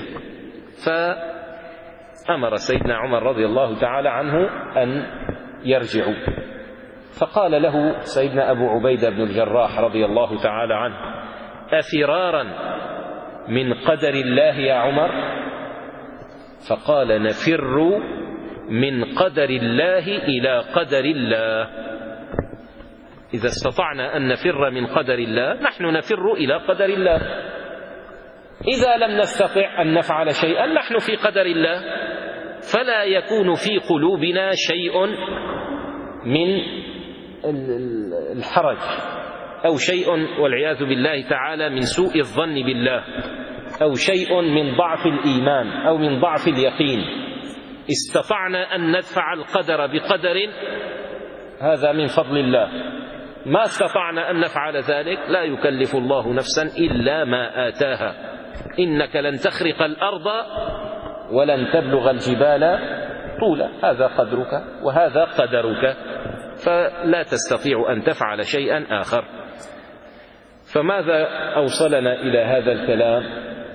فأمر سيدنا عمر رضي الله تعالى عنه أن يرجعوا. فقال له سيدنا أبو عبيدة بن الجراح رضي الله تعالى عنه: أفرارا من قدر الله يا عمر؟ فقال: نفر من قدر الله إلى قدر الله. إذا استطعنا أن نفر من قدر الله نحن نفر إلى قدر الله، إذا لم نستطع أن نفعل شيئا نحن في قدر الله، فلا يكون في قلوبنا شيء من الحرج أو شيء والعياذ بالله تعالى من سوء الظن بالله أو شيء من ضعف الإيمان أو من ضعف اليقين. استطعنا أن ندفع القدر بقدر هذا من فضل الله، ما استطعنا أن نفعل ذلك لا يكلف الله نفسا إلا ما آتاها، إنك لن تخرق الأرض ولن تبلغ الجبال طولا، هذا قدرك وهذا قدرك، فلا تستطيع أن تفعل شيئا آخر. فماذا أوصلنا إلى هذا الكلام؟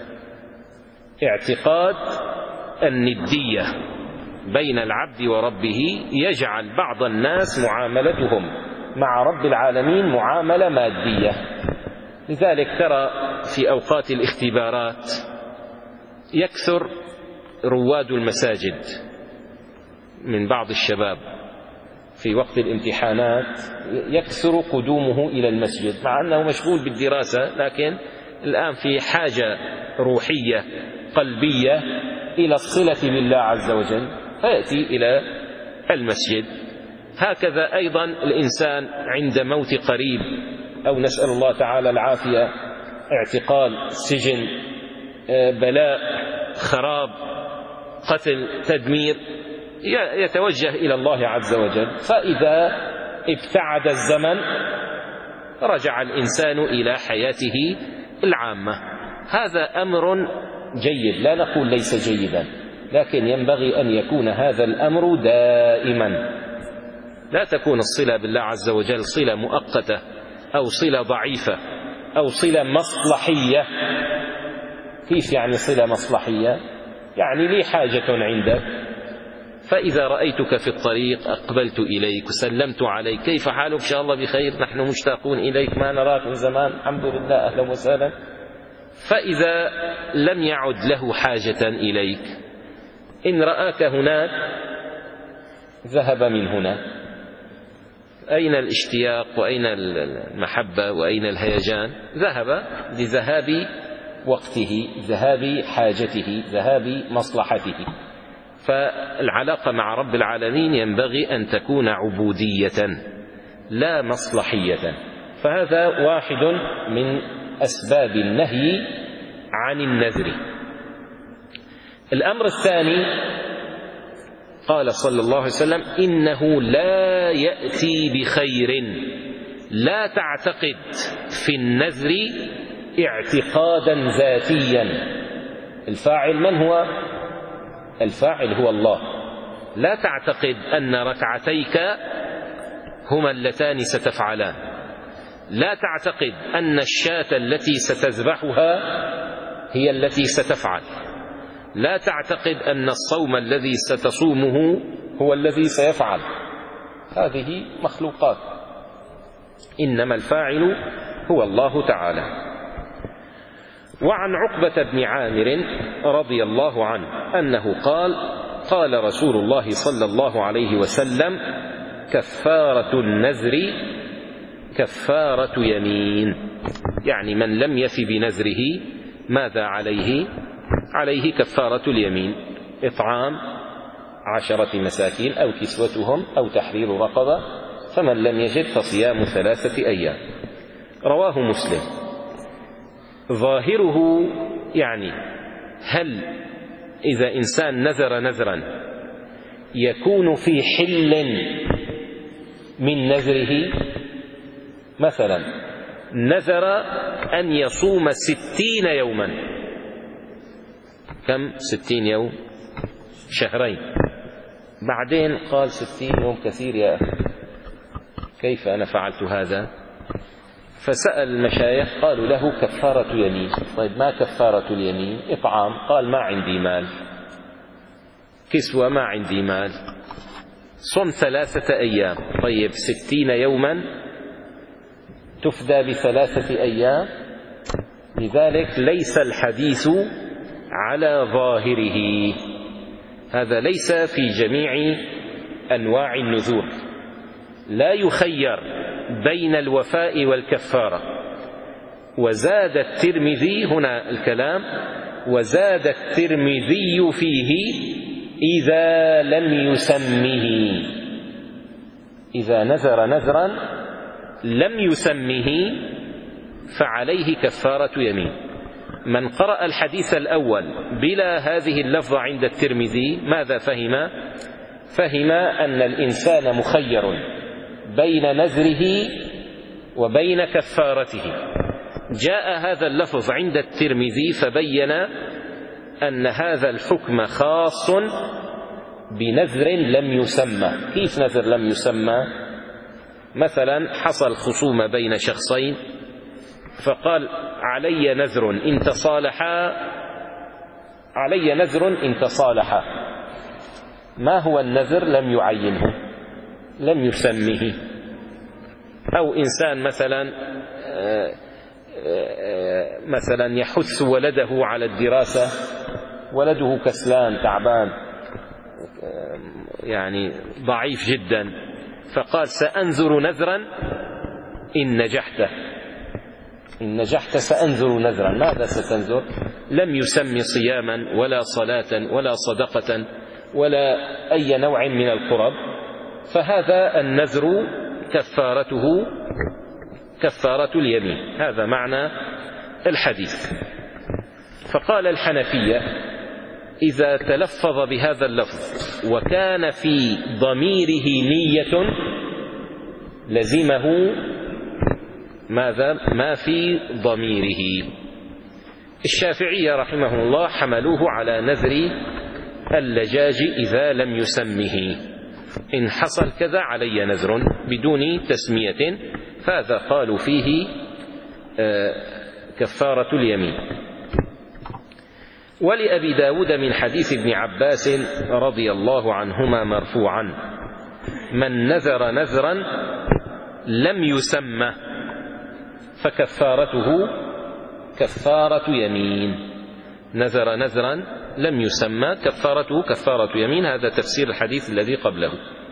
اعتقاد الندية بين العبد وربه يجعل بعض الناس معاملتهم مع رب العالمين معاملة مادية. لذلك ترى في أوقات الاختبارات يكثر رواد المساجد من بعض الشباب في وقت الامتحانات، يكثر قدومه إلى المسجد مع أنه مشغول بالدراسة، لكن الآن في حاجة روحية قلبية إلى الصلة بالله عز وجل فيأتي إلى المسجد. هكذا أيضا الإنسان عند موت قريب أو نسأل الله تعالى العافية، اعتقال، سجن، بلاء، خراب، قتل، تدمير، يتوجه إلى الله عز وجل. فإذا ابتعد الزمن رجع الإنسان إلى حياته العامة. هذا أمر جيد، لا نقول ليس جيدا، لكن ينبغي أن يكون هذا الأمر دائما، لا تكون الصلة بالله عز وجل صلة مؤقتة أو صلة ضعيفة أو صلة مصلحية. كيف يعني صلة مصلحية؟ يعني لي حاجة عندك، فإذا رأيتك في الطريق أقبلت إليك وسلمت عليك، كيف حالك؟ إن شاء الله بخير، نحن مشتاقون إليك، ما نراك من زمان، الحمد لله، أهلا وسهلا. فإذا لم يعد له حاجة إليك، إن رآك هناك ذهب من هنا. أين الاشتياق وأين المحبة وأين الهيجان؟ ذهب لذهاب وقته، ذهاب حاجته، ذهاب مصلحته. فالعلاقة مع رب العالمين ينبغي أن تكون عبودية لا مصلحية. فهذا واحد من أسباب النهي عن النذر. الأمر الثاني قال صلى الله عليه وسلم: إنه لا يأتي بخير. لا تعتقد في النذر اعتقادا ذاتيا. الفاعل من هو؟ الفاعل هو الله. لا تعتقد أن ركعتيك هما اللتان ستفعلان. لا تعتقد أن الشاة التي ستذبحها هي التي ستفعل. لا تعتقد أن الصوم الذي ستصومه هو الذي سيفعل. هذه مخلوقات، إنما الفاعل هو الله تعالى. وعن عقبة بن عامر رضي الله عنه أنه قال: قال رسول الله صلى الله عليه وسلم: كفارة النذر كفارة يمين. يعني من لم يف بنذره ماذا عليه؟ عليه كفارة اليمين، إطعام عشرة مساكين أو كسوتهم أو تحرير رقبة، فمن لم يجد فصيام ثلاثة أيام. رواه مسلم. ظاهره يعني هل إذا إنسان نذر نذرا يكون في حل من نذره؟ مثلا نذر أن يصوم ستين يوما. كم؟ ستين يوم، شهرين. بعدين قال ستين يوم كثير يا أخي، كيف أنا فعلت هذا؟ فسأل المشايخ قالوا له كفارة يمين. طيب ما كفارة اليمين؟ إطعام. قال ما عندي مال. كسوة؟ ما عندي مال. صم ثلاثة أيام. طيب ستين يوما تفدى بثلاثة أيام. لذلك ليس الحديث على ظاهره، هذا ليس في جميع أنواع النذور. لا يخير بين الوفاء والكفارة. وزاد الترمذي، هنا الكلام، وزاد الترمذي فيه إذا لم يسمه، إذا نذر نذرا لم يسمه فعليه كفارة يمين. من قرأ الحديث الأول بلا هذه اللفظة عند الترمذي ماذا فهم؟ فهم أن الإنسان مخير بين نذره وبين كفارته. جاء هذا اللفظ عند الترمذي فبين أن هذا الحكم خاص بنذر لم يسمى. كيف نذر لم يسمى؟ مثلا حصل خصومة بين شخصين فقال علي نذر إن تصالحا، علي نذر إن تصالحا. ما هو النذر؟ لم يعينه، لم يسمه. أو إنسان مثلا مثلا يحث ولده على الدراسة، ولده كسلان تعبان يعني ضعيف جدا، فقال سأنذر نذرا إن نجحت، إن نجحت سأنذر نذرا. ماذا ستنذر؟ لم يسمي صياما ولا صلاة ولا صدقة ولا أي نوع من القرب، فهذا النذر كفارته كفارة اليمين. هذا معنى الحديث. فقال الحنفية إذا تلفظ بهذا اللفظ وكان في ضميره نية لزمه ماذا؟ ما في ضميره. الشافعية رحمه الله حملوه على نذر اللجاج إذا لم يسمه، إن حصل كذا علي نذر بدون تسمية، فهذا قالوا فيه كفارة اليمين. ولأبي داود من حديث ابن عباس رضي الله عنهما مرفوعا من نذر نذرا لم يسمى فكفارته كفارة يمين. نذر نذرا لم يسمى كفارته كفارة يمين. هذا تفسير الحديث الذي قبله.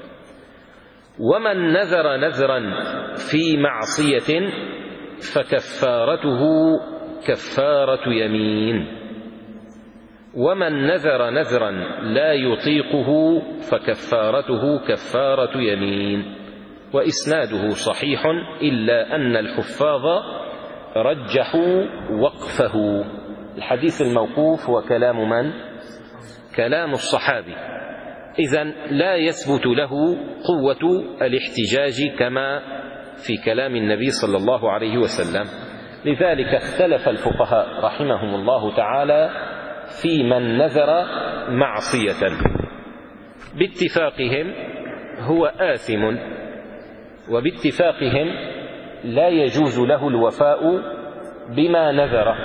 ومن نذر نذرا في معصية فكفارته كفارة يمين. ومن نذر نذرا لا يطيقه فكفارته كفارة يمين. وإسناده صحيح إلا أن الحفاظ رجحوا وقفه. الحديث الموقوف هو كلام من؟ كلام الصحابي، إذن لا يثبت له قوة الاحتجاج كما في كلام النبي صلى الله عليه وسلم. لذلك اختلف الفقهاء رحمهم الله تعالى في من نذر معصية. باتفاقهم هو آثم، وباتفاقهم لا يجوز له الوفاء بما نذره،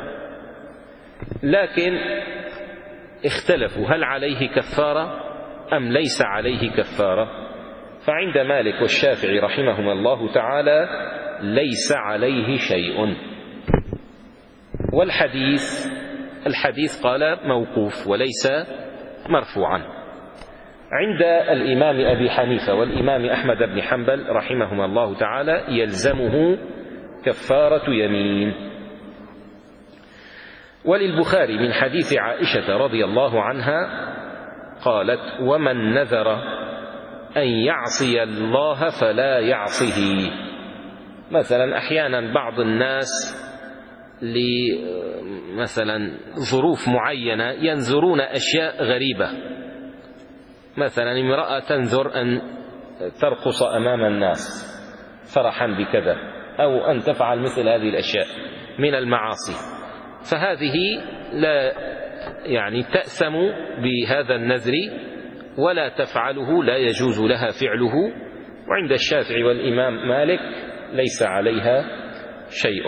لكن اختلفوا هل عليه كفارة أم ليس عليه كفارة. فعند مالك والشافعي رحمهما الله تعالى ليس عليه شيء. والحديث الحديث قال موقوف وليس مرفوعا. عند الإمام أبي حنيفة والإمام أحمد بن حنبل رحمهما الله تعالى يلزمه كفارة يمين. وللبخاري من حديث عائشة رضي الله عنها قالت ومن نذر أن يعصي الله فلا يعصه. مثلا أحيانا بعض الناس لمثلا ظروف معينة ينذرون أشياء غريبة، مثلا امرأة تنذر أن ترقص أمام الناس فرحا بكذا، أو أن تفعل مثل هذه الأشياء من المعاصي، فهذه لا يعني تأثم بهذا النذر ولا تفعله، لا يجوز لها فعله. وعند الشافعي والإمام مالك ليس عليها شيء.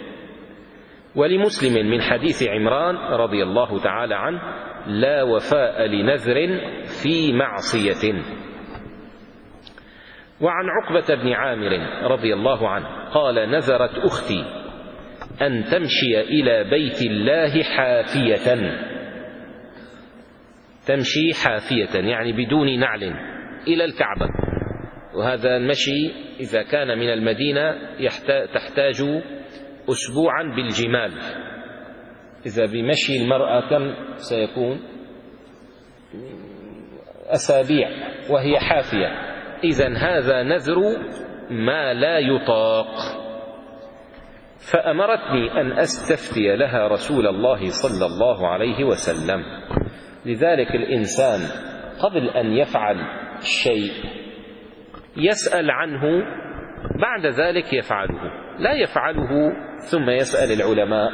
ولمسلم من حديث عمران رضي الله تعالى عنه لا وفاء لنذر في معصية. وعن عقبة بن عامر رضي الله عنه قال نذرت أختي أن تمشي إلى بيت الله حافية، تمشي حافية يعني بدون نعل إلى الكعبة، وهذا المشي إذا كان من المدينة تحتاج أسبوعا بالجمال، إذا بمشي المرأة كم سيكون؟ أسابيع وهي حافية. إذن هذا نذر ما لا يطاق. فأمرتني أن أستفتي لها رسول الله صلى الله عليه وسلم. لذلك الإنسان قبل أن يفعل الشيء يسأل عنه، بعد ذلك يفعله، لا يفعله ثم يسأل العلماء.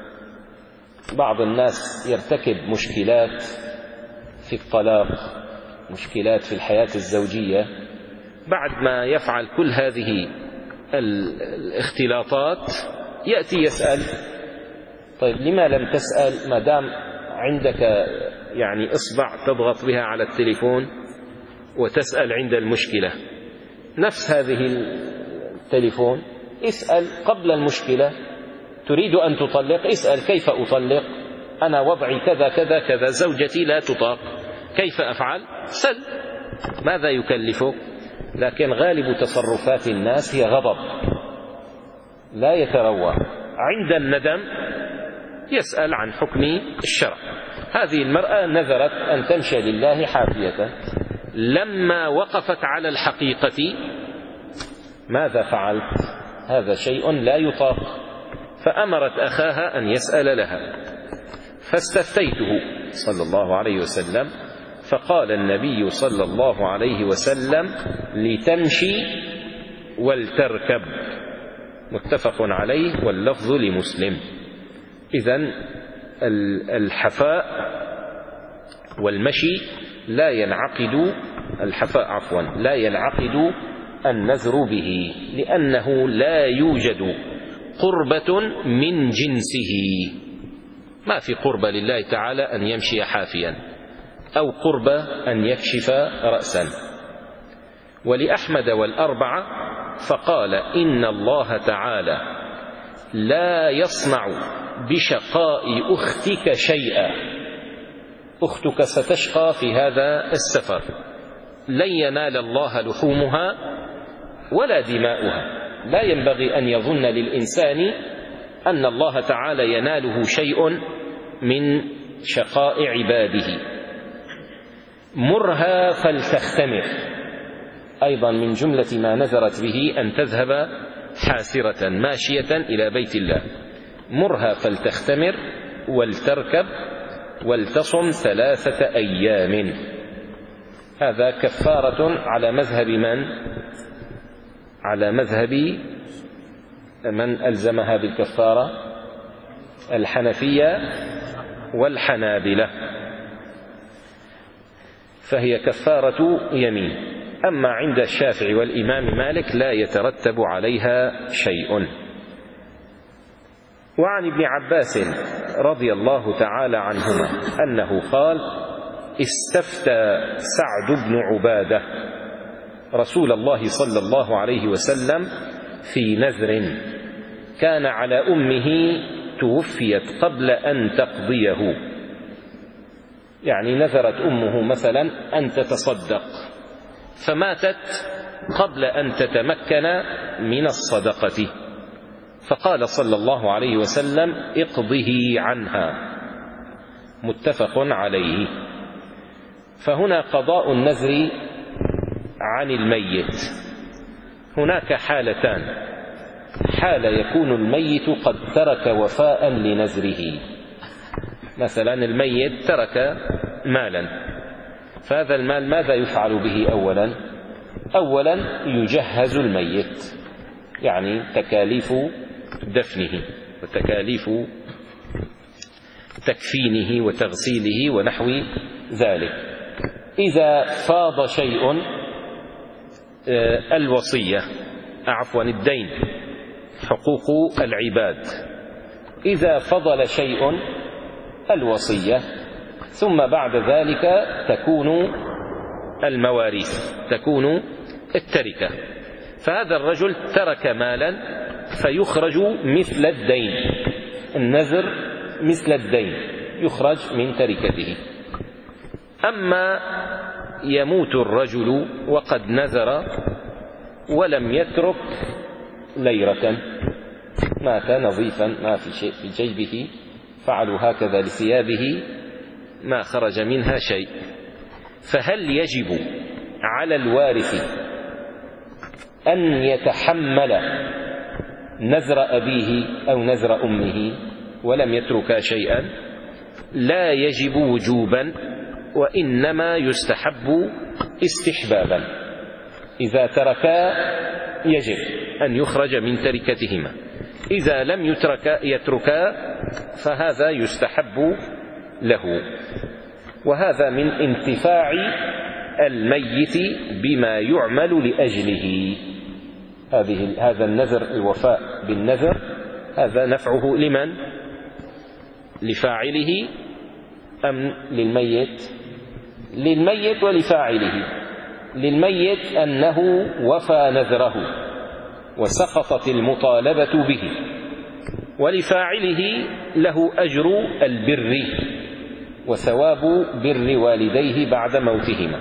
بعض الناس يرتكب مشكلات في الطلاق، مشكلات في الحياة الزوجية، بعد ما يفعل كل هذه الاختلاطات يأتي يسأل: طيب لما لم تسأل ما دام عندك يعني إصبع تضغط بها على التليفون وتسأل عند المشكلة؟ نفس هذه التليفون اسأل قبل المشكلة. تريد أن تطلق، اسأل: كيف أطلق؟ أنا وضعي كذا كذا كذا، زوجتي لا تطاق، كيف أفعل؟ سل. ماذا يكلفك؟ لكن غالب تصرفات الناس هي غضب، لا يتروى. عند الندم يسأل عن حكم الشرع. هذه المرأة نذرت أن تمشي لله حافية، لما وقفت على الحقيقة ماذا فعلت؟ هذا شيء لا يطاق. فأمرت أخاها أن يسأل لها، فاستفتيته صلى الله عليه وسلم، فقال النبي صلى الله عليه وسلم: لتمشي ولتركب. متفق عليه واللفظ لمسلم. إذن الحفاء والمشي لا ينعقد الحفاء عفوا لا ينعقد النذر به، لأنه لا يوجد قربة من جنسه. ما في قربة لله تعالى أن يمشي حافيا، أو قربة أن يكشف رأسا. ولأحمد والأربعة فقال: إن الله تعالى لا يصنع بشقاء أختك شيئا. أختك ستشقى في هذا السفر، لن ينال الله لحومها ولا دماؤها. لا ينبغي أن يظن للإنسان أن الله تعالى يناله شيء من شقاء عباده. مرها فلتختمر، أيضا من جملة ما نذرت به أن تذهب حاسرة ماشية إلى بيت الله. مرها فلتختمر ولتركب ولتصم ثلاثة أيام. هذا كفارة على مذهب من؟ على مذهب من ألزمها بالكفارة؟ الحنفية والحنابلة، فهي كفارة يمين. أما عند الشافعي والإمام مالك لا يترتب عليها شيء. وعن ابن عباس رضي الله تعالى عنهما أنه قال: استفتى سعد بن عبادة رسول الله صلى الله عليه وسلم في نذر كان على أمه توفيت قبل أن تقضيه. يعني نذرت أمه مثلا أن تتصدق فماتت قبل أن تتمكن من الصدقة، فقال صلى الله عليه وسلم: اقضه عنها. متفق عليه. فهنا قضاء النذر عن الميت. هناك حالتان: حالة يكون الميت قد ترك وفاء لنذره، مثلا الميت ترك مالا، فهذا المال ماذا يفعل به؟ أولا أولا يجهز الميت، يعني تكاليف دفنه وتكاليف تكفينه وتغسيله ونحو ذلك. إذا فاض شيء، الوصية عفوا الدين، حقوق العباد، إذا فضل شيء الوصية، ثم بعد ذلك تكون المواريث، تكون التركة. فهذا الرجل ترك مالا فيخرج مثل الدين، النذر مثل الدين يخرج من تركته. أما يموت الرجل وقد نذر ولم يترك ليرة، مات نظيفا ما في شيء في جيبه، فعلوا هكذا لثيابه ما خرج منها شيء، فهل يجب على الوارث أن يتحمل نذر أبيه أو نذر أمه ولم يتركا شيئا؟ لا يجب وجوبا، وإنما يستحب استحبابا. إذا تركا يجب أن يخرج من تركتهما، إذا لم يتركا يتركا فهذا يستحب له. وهذا من انتفاع الميت بما يعمل لأجله. هذه هذا النذر، الوفاء بالنذر، هذا نفعه لمن؟ لفاعله أم للميت؟ للميت ولفاعله. للميت أنه وفى نذره وسقطت المطالبة به، ولفاعله له أجر البر وثواب بر والديه بعد موتهما.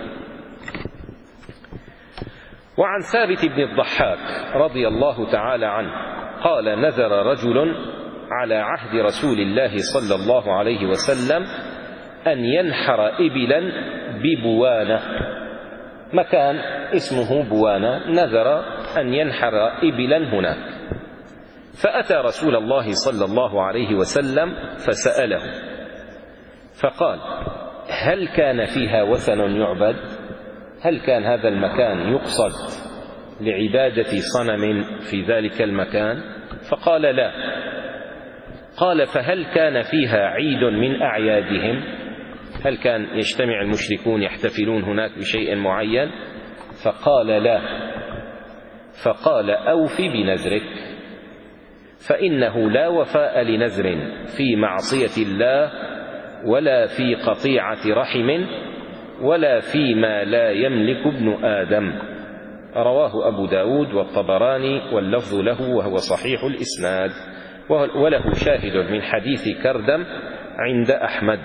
وعن ثابت بن الضحاك رضي الله تعالى عنه قال: نذر رجل على عهد رسول الله صلى الله عليه وسلم أن ينحر إبلا ببوانة، مكان اسمه بوانة، نذر أن ينحر إبلا هناك، فأتى رسول الله صلى الله عليه وسلم فسأله فقال: هل كان فيها وثن يعبد؟ هل كان هذا المكان يقصد لعبادة صنم في ذلك المكان؟ فقال: لا. قال: فهل كان فيها عيد من أعيادهم؟ هل كان يجتمع المشركون يحتفلون هناك بشيء معين؟ فقال: لا. فقال: أوف بنذرك، فإنه لا وفاء لنذر في معصية الله ولا في قطيعة رحم ولا فيما لا يملك ابن آدم. رواه أبو داود والطبراني واللفظ له وهو صحيح الإسناد، وله شاهد من حديث كردم عند أحمد.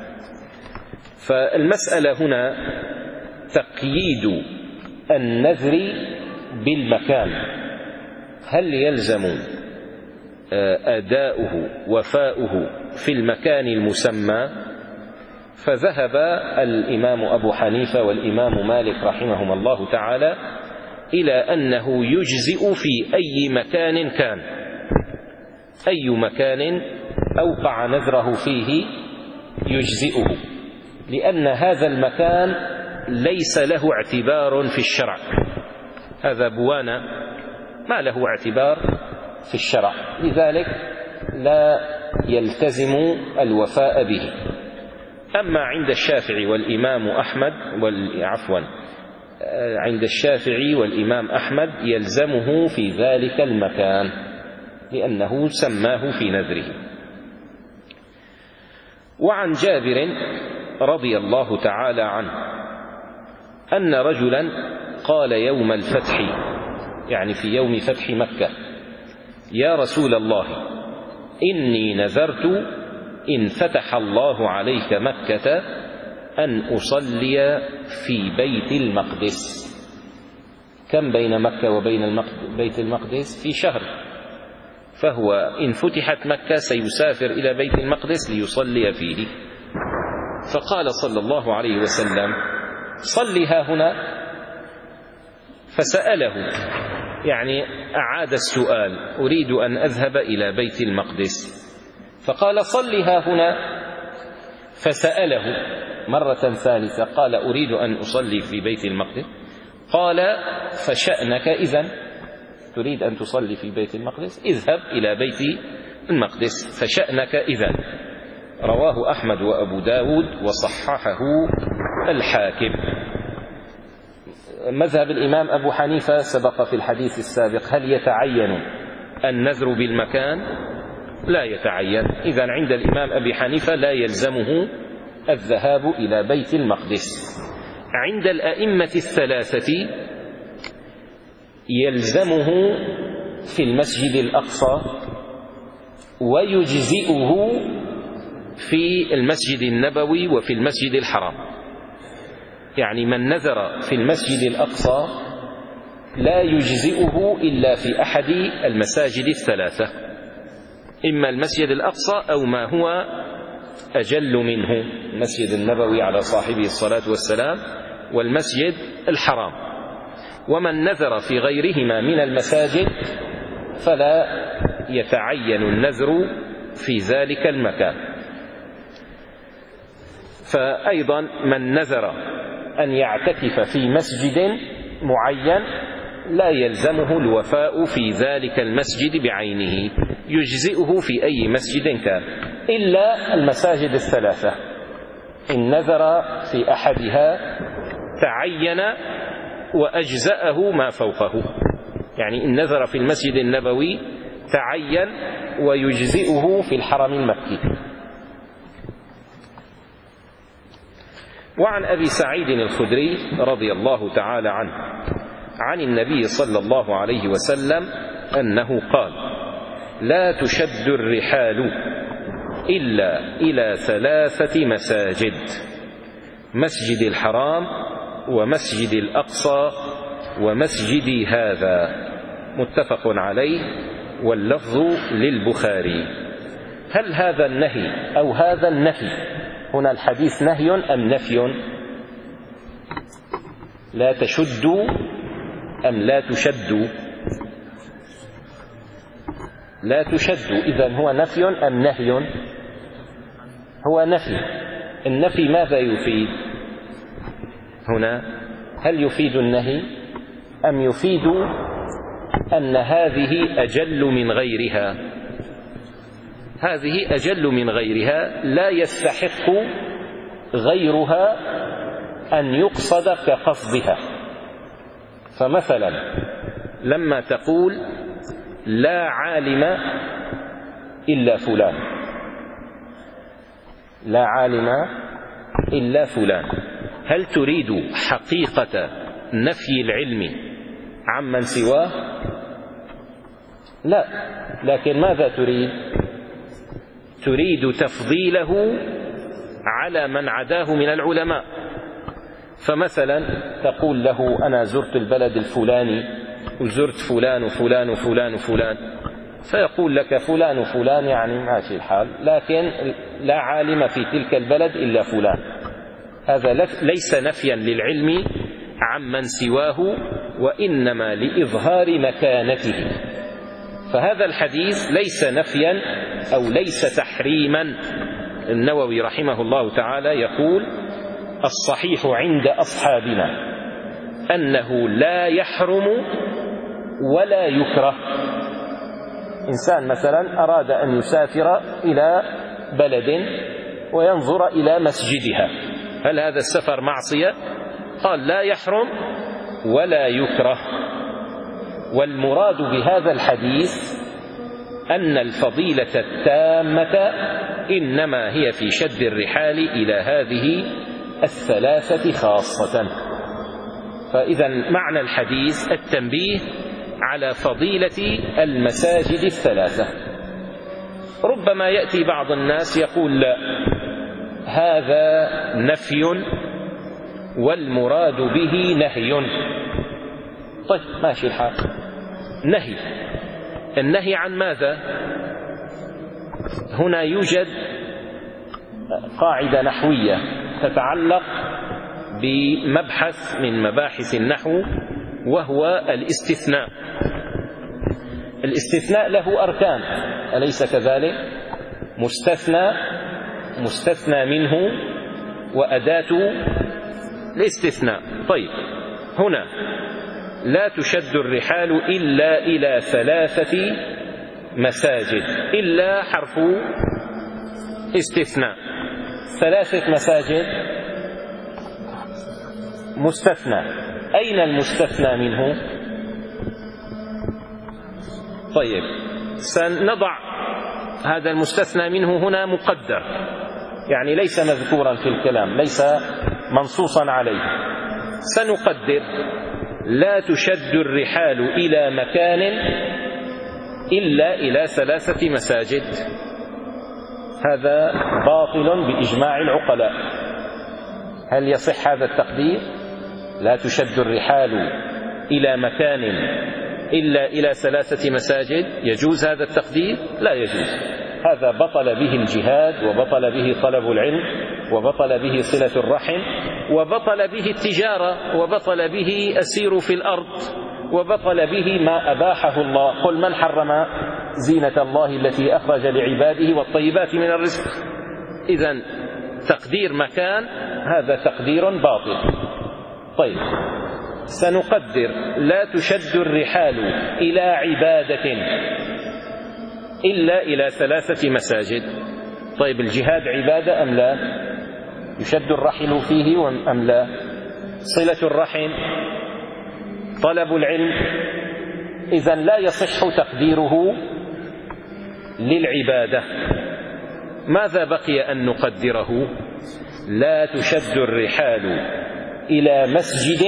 فالمسألة هنا تقييد النذر بالمكان، هل يلزم أداؤه وفاؤه في المكان المسمى؟ فذهب الإمام أبو حنيفة والإمام مالك رحمهما الله تعالى إلى أنه يجزئ في أي مكان كان، أي مكان أوقع نذره فيه يجزئه، لأن هذا المكان ليس له اعتبار في الشرع. هذا بوانا ما له اعتبار في الشرع، لذلك لا يلتزم الوفاء به. أما عند الشافعي والإمام أحمد عفوا عند الشافعي والإمام أحمد يلزمه في ذلك المكان لأنه سماه في نذره. وعن جابر رضي الله تعالى عنه أن رجلا قال يوم الفتح، يعني في يوم فتح مكة: يا رسول الله، إني نذرت إن فتح الله عليك مكة أن أصلي في بيت المقدس. كم بين مكة وبين بيت المقدس؟ في شهر، فهو إن فتحت مكة سيسافر إلى بيت المقدس ليصلي فيه. فقال صلى الله عليه وسلم: صلها هنا. فسأله، يعني أعاد السؤال: أريد أن أذهب إلى بيت المقدس. فقال: صلها هنا. فسأله مرة ثالثة قال: أريد أن أصلي في بيت المقدس. قال: فشأنك إذن، تريد أن تصلي في بيت المقدس، اذهب إلى بيت المقدس، فشأنك إذن. رواه أحمد وأبو داود وصححه الحاكم. مذهب الإمام أبو حنيفة سبق في الحديث السابق: هل يتعين النذر بالمكان؟ لا يتعين. إذن عند الإمام أبي حنيفة لا يلزمه الذهاب إلى بيت المقدس. عند الأئمة الثلاثة يلزمه في المسجد الأقصى، ويجزئه في المسجد النبوي وفي المسجد الحرام. يعني من نذر في المسجد الأقصى لا يجزئه إلا في أحد المساجد الثلاثة، إما المسجد الأقصى أو ما هو أجل منه، المسجد النبوي على صاحبه الصلاة والسلام والمسجد الحرام. ومن نذر في غيرهما من المساجد فلا يتعين النذر في ذلك المكان. فأيضا من نذر أن يعتكف في مسجد معين لا يلزمه الوفاء في ذلك المسجد بعينه، يجزئه في أي مسجد كان إلا المساجد الثلاثة. إن نذر في أحدها تعين وأجزأه ما فوقه، يعني إن نذر في المسجد النبوي تعين ويجزئه في الحرم المكي. وعن أبي سعيد الخدري رضي الله تعالى عنه عن النبي صلى الله عليه وسلم أنه قال: لا تشد الرحال إلا إلى ثلاثة مساجد: مسجد الحرام ومسجد الأقصى ومسجدي هذا. متفق عليه واللفظ للبخاري. هل هذا النهي أو هذا النفي؟ هنا الحديث نهي أم نفي؟ لا تشدوا أم لا تشدوا؟ لا تشدوا، إذن هو نفي أم نهي؟ هو نفي. النفي ماذا يفيد هنا؟ هل يفيد النهي أم يفيد أن هذه أجل من غيرها؟ هذه أجل من غيرها، لا يستحق غيرها أن يقصد كقصدها. فمثلا لما تقول لا عالم إلا فلان، لا عالم إلا فلان، هل تريد حقيقة نفي العلم عمن سواه؟ لا، لكن ماذا تريد؟ تريد تفضيله على من عداه من العلماء. فمثلا تقول له أنا زرت البلد الفلاني وزرت فلان وفلان وفلان وفلان، فيقول لك فلان وفلان يعني ماشي الحال، لكن لا عالم في تلك البلد إلا فلان. هذا ليس نفيا للعلم عمن سواه، وإنما لإظهار مكانته. فهذا الحديث ليس نفيا أو ليس تحريما. النووي رحمه الله تعالى يقول: الصحيح عند أصحابنا أنه لا يحرم ولا يكره. إنسان مثلا أراد أن يسافر إلى بلد وينظر إلى مسجدها، هل هذا السفر معصية؟ قال لا يحرم ولا يكره. والمراد بهذا الحديث أن الفضيلة التامة إنما هي في شد الرحال إلى هذه الثلاثة خاصة. فإذا معنى الحديث التنبيه على فضيلة المساجد الثلاثة. ربما يأتي بعض الناس يقول لا، هذا نفي والمراد به نهي. طيب ماشي الحال، نهي. النهي عن ماذا؟ هنا يوجد قاعدة نحوية تتعلق بمبحث من مباحث النحو، وهو الاستثناء. الاستثناء له أركان، أليس كذلك؟ مستثنى، مستثنى منه، وأداة الاستثناء. طيب هنا لا تشد الرحال إلا إلى ثلاثة مساجد، إلا حرف استثناء. ثلاثة مساجد مستثنى، أين المستثنى منه؟ طيب سنضع هذا المستثنى منه هنا مقدر، يعني ليس مذكورا في الكلام، ليس منصوصا عليه. سنقدر لا تشد الرحال إلى مكان إلا إلى ثلاثة مساجد. هذا باطل بإجماع العقلاء. هل يصح هذا التقدير؟ لا تشد الرحال إلى مكان إلا إلى ثلاثة مساجد، يجوز هذا التقدير؟ لا يجوز. هذا بطل به الجهاد، وبطل به طلب العلم، وبطل به صلة الرحم، وبطل به التجارة، وبطل به السير في الأرض، وبطل به ما أباحه الله. قل من حرم زينة الله التي أخرج لعباده والطيبات من الرزق. إذن تقدير مكان هذا تقدير باطل. طيب، سنقدر لا تشد الرحال إلى عبادة إلا إلى ثلاثة مساجد. طيب، الجهاد عبادة أم لا؟ يشد الرحل فيه أم لا؟ صلة الرحم، طلب العلم. إذن لا يصح تقديره للعبادة. ماذا بقي أن نقدره؟ لا تشد الرحال إلى مسجد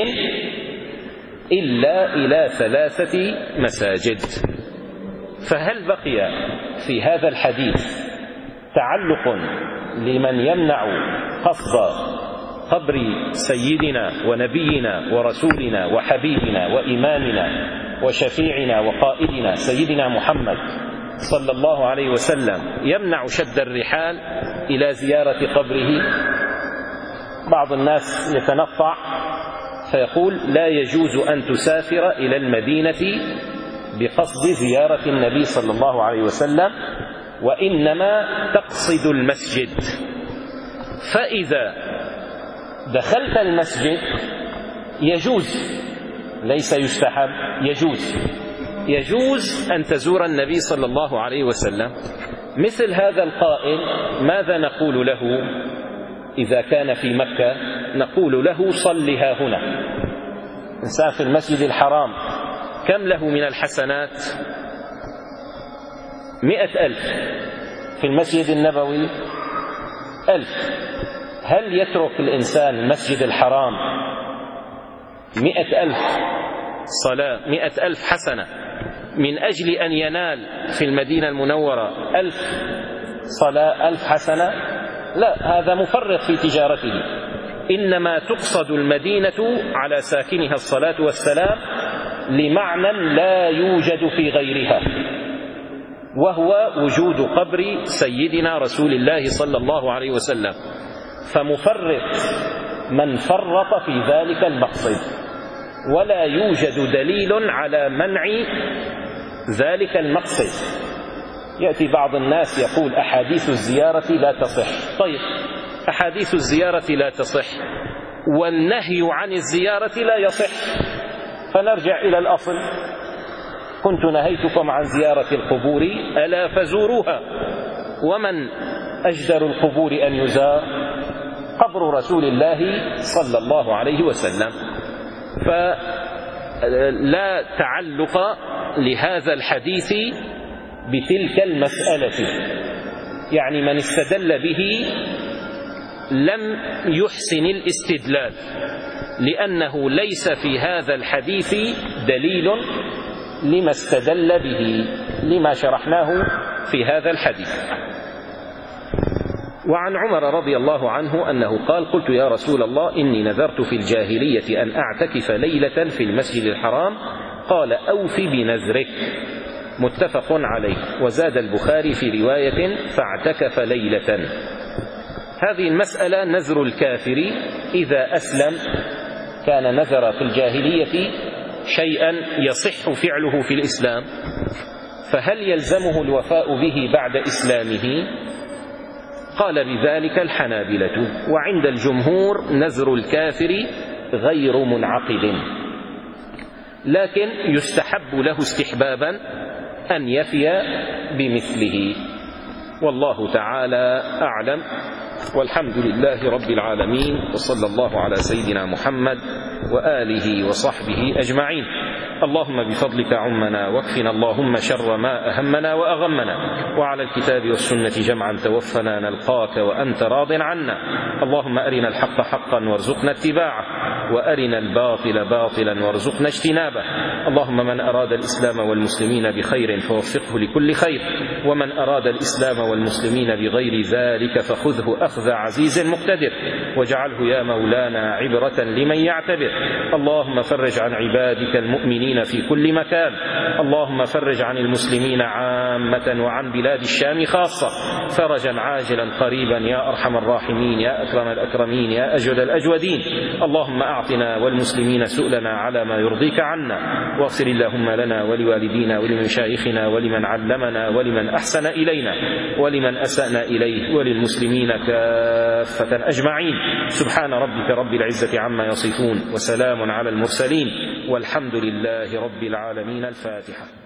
إلا إلى ثلاثة مساجد. فهل بقي في هذا الحديث تعلق لمن يمنع قصد قبر سيدنا ونبينا ورسولنا وحبيبنا وإمامنا وشفيعنا وقائدنا سيدنا محمد صلى الله عليه وسلم، يمنع شد الرحال إلى زيارة قبره؟ بعض الناس يتنطع فيقول لا يجوز أن تسافر إلى المدينة بقصد زيارة النبي صلى الله عليه وسلم، وإنما تقصد المسجد. فإذا دخلت المسجد يجوز، ليس يستحب، يجوز يجوز أن تزور النبي صلى الله عليه وسلم. مثل هذا القائل ماذا نقول له إذا كان في مكة؟ نقول له صلها هنا. إنسان في المسجد الحرام كم له من الحسنات؟ مئة ألف. في المسجد النبوي ألف. هل يترك الإنسان المسجد الحرام مئة ألف صلاة، مئة ألف حسنة من أجل أن ينال في المدينة المنورة ألف صلاة، ألف حسنة؟ لا، هذا مفرط في تجارته. إنما تقصد المدينة على ساكنها الصلاة والسلام لمعنى لا يوجد في غيرها، وهو وجود قبر سيدنا رسول الله صلى الله عليه وسلم. فمفرط من فرط في ذلك المقصد، ولا يوجد دليل على منع ذلك المقصد. يأتي بعض الناس يقول أحاديث الزيارة لا تصح. طيب، أحاديث الزيارة لا تصح والنهي عن الزيارة لا يصح، فنرجع إلى الأصل. كنت نهيتكم عن زيارة القبور ألا فزوروها. ومن أجدر القبور أن يزار؟ قبر رسول الله صلى الله عليه وسلم. فلا تعلق لهذا الحديث بتلك المسألة، يعني من استدل به لم يحسن الاستدلال، لأنه ليس في هذا الحديث دليل لما استدل به، لما شرحناه في هذا الحديث. وعن عمر رضي الله عنه أنه قال: قلت يا رسول الله إني نذرت في الجاهلية أن أعتكف ليلة في المسجد الحرام، قال: أوف بنذرك. متفق عليه. وزاد البخاري في رواية: فاعتكف ليلة. هذه المسألة نذر الكافر إذا أسلم، كان نذر في الجاهلية شيئا يصح فعله في الإسلام، فهل يلزمه الوفاء به بعد إسلامه؟ قال بذلك الحنابلة. وعند الجمهور نذر الكافر غير منعقد، لكن يستحب له استحبابا أن يفي بمثله. والله تعالى أعلم، والحمد لله رب العالمين، وصلى الله على سيدنا محمد وآله وصحبه أجمعين. اللهم بفضلك عمنا، واكفنا اللهم شر ما أهمنا وأغمنا، وعلى الكتاب والسنة جمعا توفنا نلقاك وأنت راض عنا. اللهم أرنا الحق حقا وارزقنا اتباعه، وأرنا الباطل باطلا وارزقنا اجتنابه. اللهم من أراد الإسلام والمسلمين بخير فوفقه لكل خير، ومن أراد الإسلام والمسلمين بغير ذلك فخذه أخذ عزيز مقتدر، واجعله يا مولانا عبرة لمن يعتبر. اللهم فرج عن عبادك المؤمنين في كل مكان، اللهم فرج عن المسلمين عامة وعن بلاد الشام خاصة فرجا عاجلا قريبا يا أرحم الراحمين يا أكرم الأكرمين يا أجود الأجودين. اللهم أعطنا والمسلمين سؤلنا على ما يرضيك عنا، واغفر اللهم لنا ولوالدينا ولمشايخنا ولمن علمنا ولمن أحسن إلينا ولمن أسأنا إليه وللمسلمين كافة أجمعين. سبحان ربك رب العزة عما يصفون وسلام على المرسلين والحمد لله رب العالمين. الفاتحة.